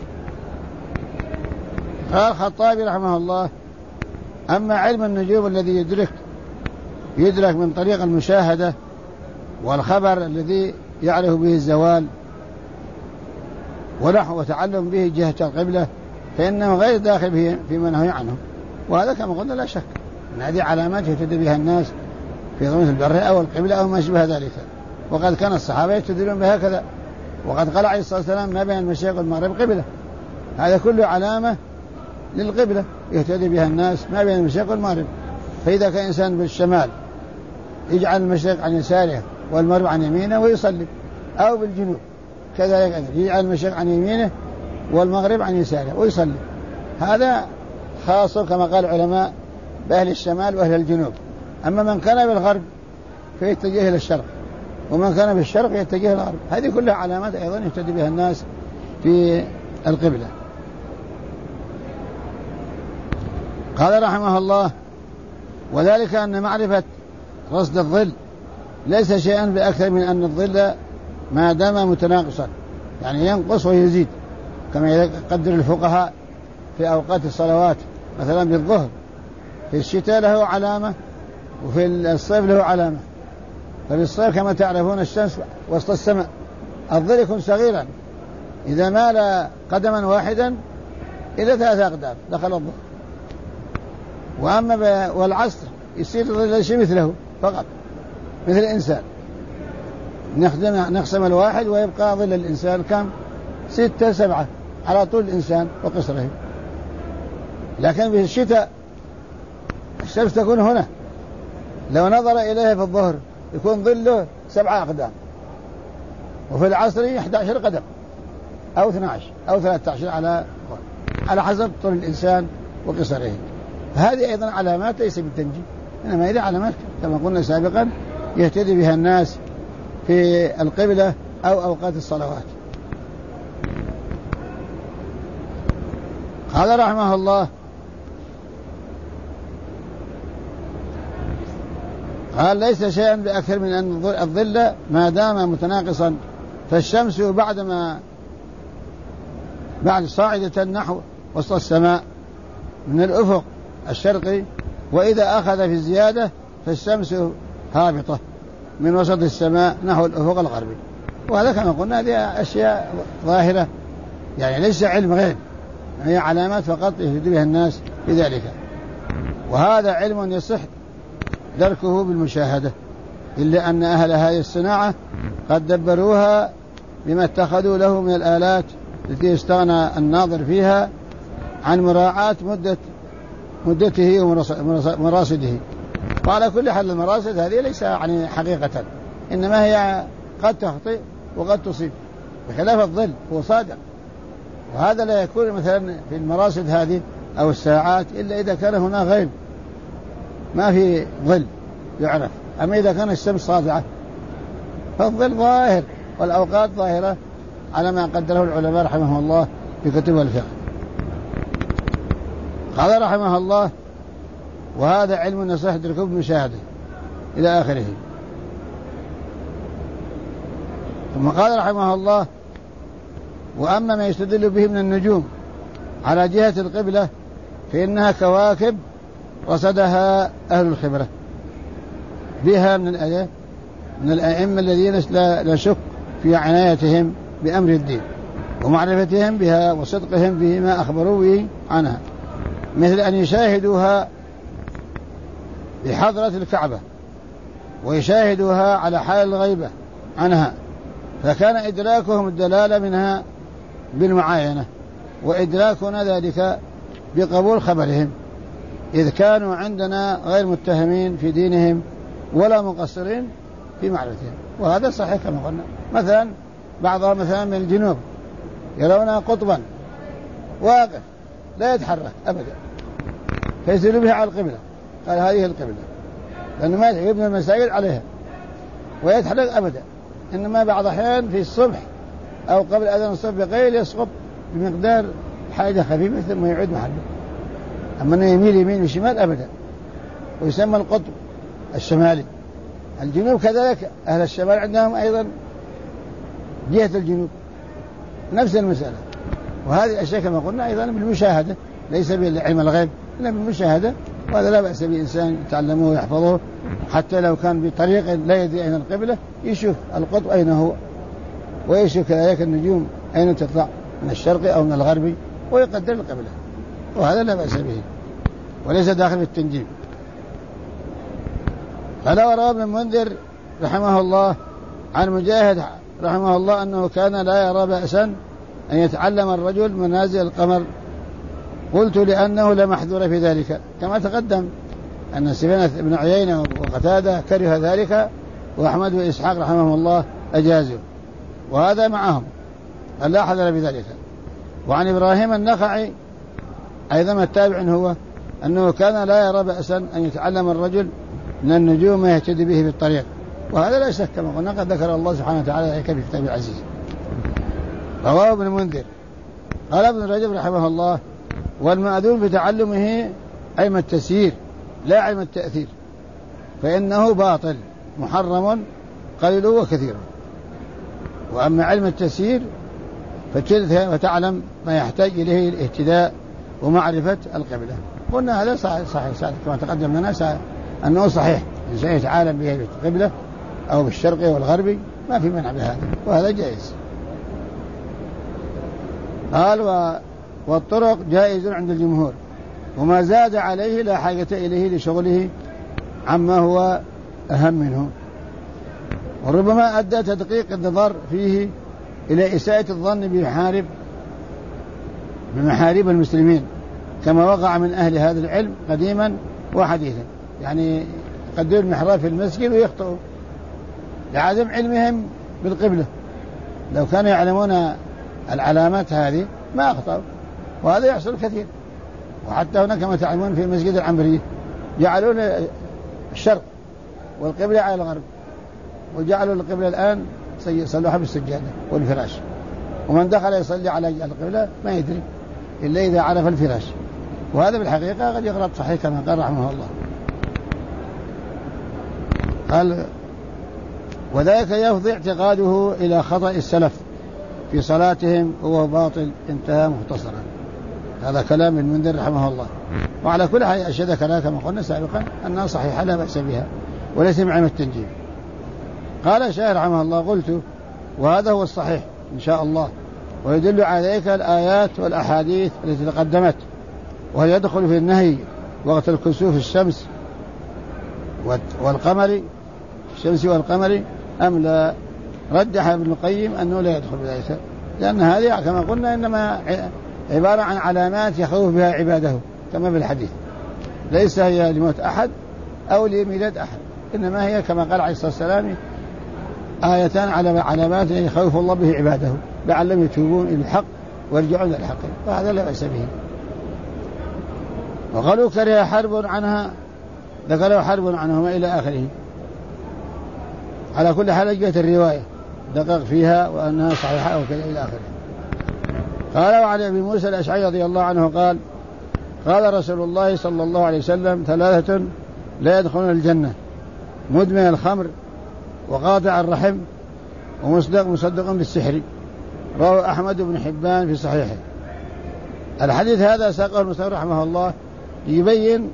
قال الخطابي رحمه الله أما علم النجوم الذي يدرك من طريق المشاهدة والخبر الذي يعرف به الزوال ونحو وتعلم به جهة القبلة فإنه غير داخل في منهي عنه. وهذا كما قلنا لا شك أن هذه علامات يهتدي بها الناس في ضمن البر أو القبلة أو ما شبه ذلك، وقد كان الصحابة يستدلون بهكذا. وقد قال عليه الصلاة والسلام ما بين المشرق والمغرب قبلة، هذا كله علامة للقبلة يهتدي بها الناس ما بين المشرق والمغرب. فإذا كان إنسان بالشمال يجعل المشرق عن يساره والمغرب عن يمينه ويصلي، أو بالجنوب كذلك يجعل المشرق عن يمينه والمغرب عن يساره ويصلي، هذا خاص كما قال العلماء بأهل الشمال وأهل الجنوب. أما من كان بالغرب فيتجه إلى الشرق، ومن كان بالشرق يتجه إلى الغرب. هذه كلها علامات أيضا يهتدي بها الناس في القبلة. قال رحمه الله وذلك أن معرفة رصد الظل ليس شيئا بأكثر من أن الظل ما دام متناقصا، يعني ينقص ويزيد، كما يقدر الفقهاء في أوقات الصلوات. مثلا بالظهر في الشتاء له علامة وفي الصيف له علامة. فبالصيف كما تعرفون الشمس وسط السماء، الظل يكون صغيرا، إذا مال قدما واحدا إلى 3 أقدام دخل الظهر. وأما والعصر يصير ظل شيء مثله فقط مثل الإنسان، نقسم الواحد ويبقى ظل الإنسان كم 6 7 على طول الإنسان وقصره. لكن في الشتاء الشمس تكون هنا، لو نظر إليها في الظهر يكون ظله 7 أقدام، وفي العصر 11 قدم أو 12 أو 13 على حسب طول الإنسان وقصره. هذه أيضا علامات ليس بالتنجيم، إنما هذه علامات كما قلنا سابقا يهتدي بها الناس في القبلة أو أوقات الصلوات. قال رحمه الله قال ليس شيئا بأكثر من أن الظل ما دام متناقصا، فالشمس بعد صاعدة نحو وسط السماء من الأفق الشرقي، وإذا أخذ في الزيادة فالشمس هابطة من وسط السماء نحو الأفق الغربي. وهذا كما قلنا هذه أشياء ظاهرة، يعني ليس علم غيب، هي علامات فقط يهتدي بها الناس بذلك. وهذا علم يصح دركه بالمشاهدة، إلا أن أهل هذه الصناعة قد دبروها بما اتخذوا له من الآلات التي استغنى الناظر فيها عن مراعاة مدته ومراصده. وعلى كل حال المراصد هذه ليس يعني حقيقة، إنما هي قد تخطئ وقد تصيب، بخلاف الظل هو صادق. وهذا لا يكون مثلا في المراصد هذه أو الساعات إلا إذا كان هنا غيب ما في ظل يعرف. أما إذا كان الشمس صادعة فالظل ظاهر والأوقات ظاهرة على ما قدره العلماء رحمه الله في كتب الفقه. قال رحمه الله وهذا علم يصح دركه بالمشاهدة إلى آخره. ثم قال رحمه الله وأما ما يستدل به من النجوم على جهة القبلة فإنها كواكب رصدها أهل الخبرة بها من الأئمة الذين لا شك في عنايتهم بأمر الدين ومعرفتهم بها وصدقهم فيما أخبروا به عنها، مثل أن يشاهدوها بحضرة الكعبة ويشاهدوها على حال الغيبة عنها، فكان إدراكهم الدلالة منها بالمعاينة، وإدراكنا ذلك بقبول خبرهم، إذ كانوا عندنا غير متهمين في دينهم ولا مقصرين في معرفتهم. وهذا صحيح كما قلنا. مثلا بعضهم مثلا من الجنوب يرونها قطبا واقف لا يتحرك أبدا، فيسألوا بها على القبلة، قال هذه القبلة، لأنه ما يبنى المساجد عليها ويتحرك أبدا. إنما بعض الأحيان في الصبح أو قبل أذان الصبح بقليل يسقط بمقدار حاجة خفيفة ثم يعود محله. أما أنه يميل يمين وشمال أبدا، ويسمى القطب الشمالي. الجنوب كذلك، أهل الشمال عندهم أيضا جهة الجنوب نفس المسألة. وهذه الأشياء كما قلنا أيضا بالمشاهدة، ليس بالعلم الغيب إلا بالمشاهدة، وهذا لا بأس بإنسان يتعلمه ويحفظه، حتى لو كان بطريق لا يدري أين القبلة يشوف القطب أين هو، ويشوف كذلك النجوم أين تطلع من الشرقي أو من الغربي، ويقدر القبلة، وهذا لا بأس به وليس داخل في التنجيم. قال وروى ابن المنذر رحمه الله عن مجاهد رحمه الله أنه كان لا يرى بأسا أن يتعلم الرجل منازل القمر. قلت لأنه لا محذور في ذلك، كما تقدم أن سفيان بن عيينة وقتادة كره ذلك، وأحمد وإسحاق رحمه الله أجازوا، وهذا معهم قال لا حذر بذلك. وعن إبراهيم النخعي أيضا التابع هو أنه كان لا يرى بأسا أن يتعلم الرجل من النجوم ما يهتدي به بالطريق، وهذا لا شك كما قلنا قد ذكر الله سبحانه وتعالى ذلك في كتابه العزيز. رواه ابن المنذر. قال ابن رجب رحمه الله والمأذون بتعلمه علم التسيير لا علم التأثير، فإنه باطل محرم قليل وكثير. وأما علم التسيير فتعلم ما يحتاج إليه الاهتداء ومعرفة القبلة. قلنا هذا صحيح كما تقدم لنا أنه صحيح، إنسان يتعالم به بالقبلة أو بالشرقي والغربي ما في منع بهذا، وهذا جائز. قال والطرق جائز عند الجمهور، وما زاد عليه لا حاجة إليه لشغله عما هو أهم منه، وربما أدى تدقيق النظر فيه إلى إساءة الظن بمحاريب المسلمين، كما وقع من أهل هذا العلم قديما وحديثا، يعني يقدروا المحراب في المسجد ويخطئوا لعدم علمهم بالقبلة. لو كانوا يعلمون العلامات هذه ما أخطأوا، وهذا يحصل كثير. وحتى هناك كما تعلمون في مسجد العنبرية جعلوا الشرق والقبلة على الغرب، وجعلوا القبلة الآن يصلوها بالسجادة والفراش، ومن دخل يصلي على القبلة ما يدري إلا إذا عرف الفراش، وهذا بالحقيقة قد يغلط صحيح كما قال رحمه الله. قال وذلك يفضي اعتقاده إلى خطأ السلف في صلاتهم وهو باطل. انتهى مختصرا. هذا كلام المنذر رحمه الله. وعلى كل حال أشهد ذكرها كما قلنا سابقا أنها صحيحة لا بأس بها وليس معلم التنجيم. قال الشاعر رحمه الله قلت وهذا هو الصحيح إن شاء الله، ويدل على ذلك الآيات والأحاديث التي تقدمت، وهل يدخل في النهي وقت الكسوف الشمس والقمر أم لا؟ رجح ابن القيم أنه لا يدخل بذلك، لأن هذه كما قلنا إنما عبارة عن علامات يخوف بها عباده كما في الحديث، ليس هي لموت أحد أو لميلاد أحد، إنما هي كما قال عليه الصلاة والسلام آيتان على علامات يخوف الله به عباده لعلهم يتوبون إلى الحق ويرجعون إلى الحق، فهذا لا بأس به. وقالوا كره حرب عنها، ذكروا حرب عنهما إلى آخره. على كل حال جاءت الرواية دقق فيها وأنها صحيحة وكذا إلى آخره. قال وعن أبي موسى الأشعري رضي الله عنه قال قال رسول الله صلى الله عليه وسلم ثلاثة لا يدخلون الجنة: مدمن الخمر، وقاطع الرحم، ومصدق بالسحر. رواه أحمد بن حبان في صحيحه. الحديث هذا ساقه المصنف رحمه الله ليبين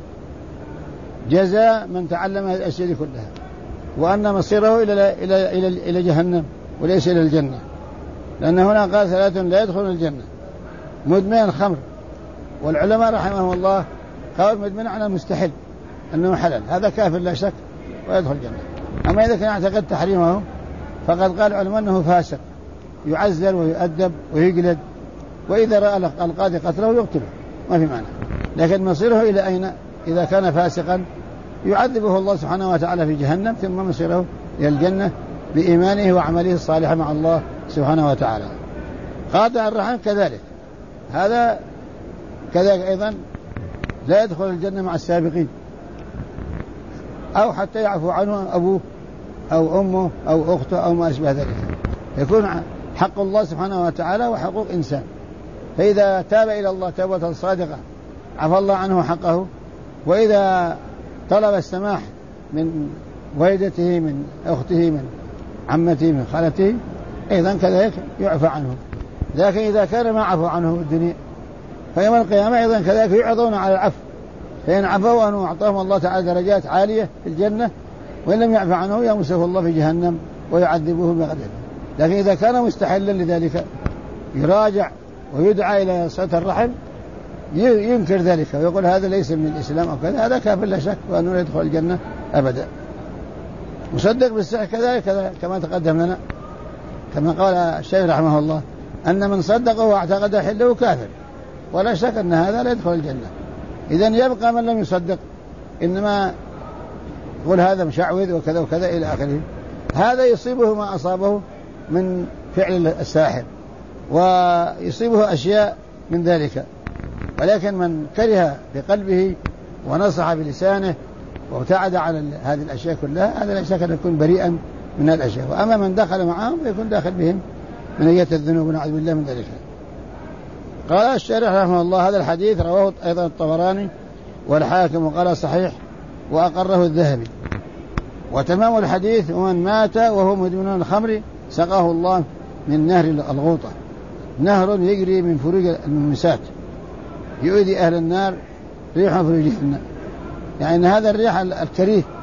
جزاء من تعلم هذه الأشياء كلها، وأن مصيره إلى جهنم وليس إلى الجنة، لأن هنا قال ثلاثة لا يدخلون الجنة: مدمن الخمر، والعلماء رحمهم الله قالوا مدمن على المستحل أنه حلال، هذا كافر لا شك ويدخل الجنة. أما إذا كان يعتقد تحريمه فقد قال العلماء أنه فاسق يعزل ويؤدب ويجلد، وإذا رأى القاضي قتله يقتله ما في معنى. لكن مصيره إلى أين؟ إذا كان فاسقا يعذبه الله سبحانه وتعالى في جهنم، ثم مصيره إلى الجنة بإيمانه وعمله الصالح مع الله سبحانه وتعالى. قاطع الرحم كذلك، هذا كذلك أيضا لا يدخل الجنة مع السابقين، أو حتى يعفو عنه أبوه أو أمه أو أخته أو ما أشبه ذلك. يكون حق الله سبحانه وتعالى وحقوق إنسان، فإذا تاب إلى الله توبة صادقة عفى الله عنه حقه، وإذا طلب السماح من والدته من أخته من عمته من خالته أيضا كذلك يعفى عنه. لكن إذا كان ما عفوا عنه الدنيا فيوم القيامة أيضا كذلك يعرضون على العفو، فإن عفوا أنه أعطاهم الله تعالى درجات عالية في الجنة، وإن لم يعفى عنه يمسه الله في جهنم ويعذبه بغضبه. لكن إذا كان مستحلا لذلك يراجع ويدعى إلى صلة الرحم ينكر ذلك ويقول هذا ليس من الإسلام أو كذا، هذا كافر لا شك وأنه لا يدخل الجنة أبدا. مصدق بالسحر كذلك كما تقدم لنا، كما قال الشيخ رحمه الله أن من صدقه واعتقد حله كافر، ولا شك أن هذا لا يدخل الجنة. إذن يبقى من لم يصدق، إنما يقول هذا مشعوذ وكذا وكذا إلى آخره، هذا يصيبه ما أصابه من فعل الساحر ويصيبه أشياء من ذلك. ولكن من كره بقلبه ونصح بلسانه وابتعد عن هذه الأشياء كلها، هذا لا شك أن يكون بريئا من الأشياء. وأما من دخل معهم يكون داخل بهم من أية الذنوب، نعوذ بالله من ذلك. قال الشارح رحمه الله هذا الحديث رواه أيضا الطبراني والحاكم وقال صحيح وأقره الذهبي. وتمام الحديث ومن مات وهو مدمن الخمر سقاه الله من نهر الغوطة، نهر يجري من فروج الممسات يؤذي أهل النار ريح فروجهن، يعني هذا الريح الكريه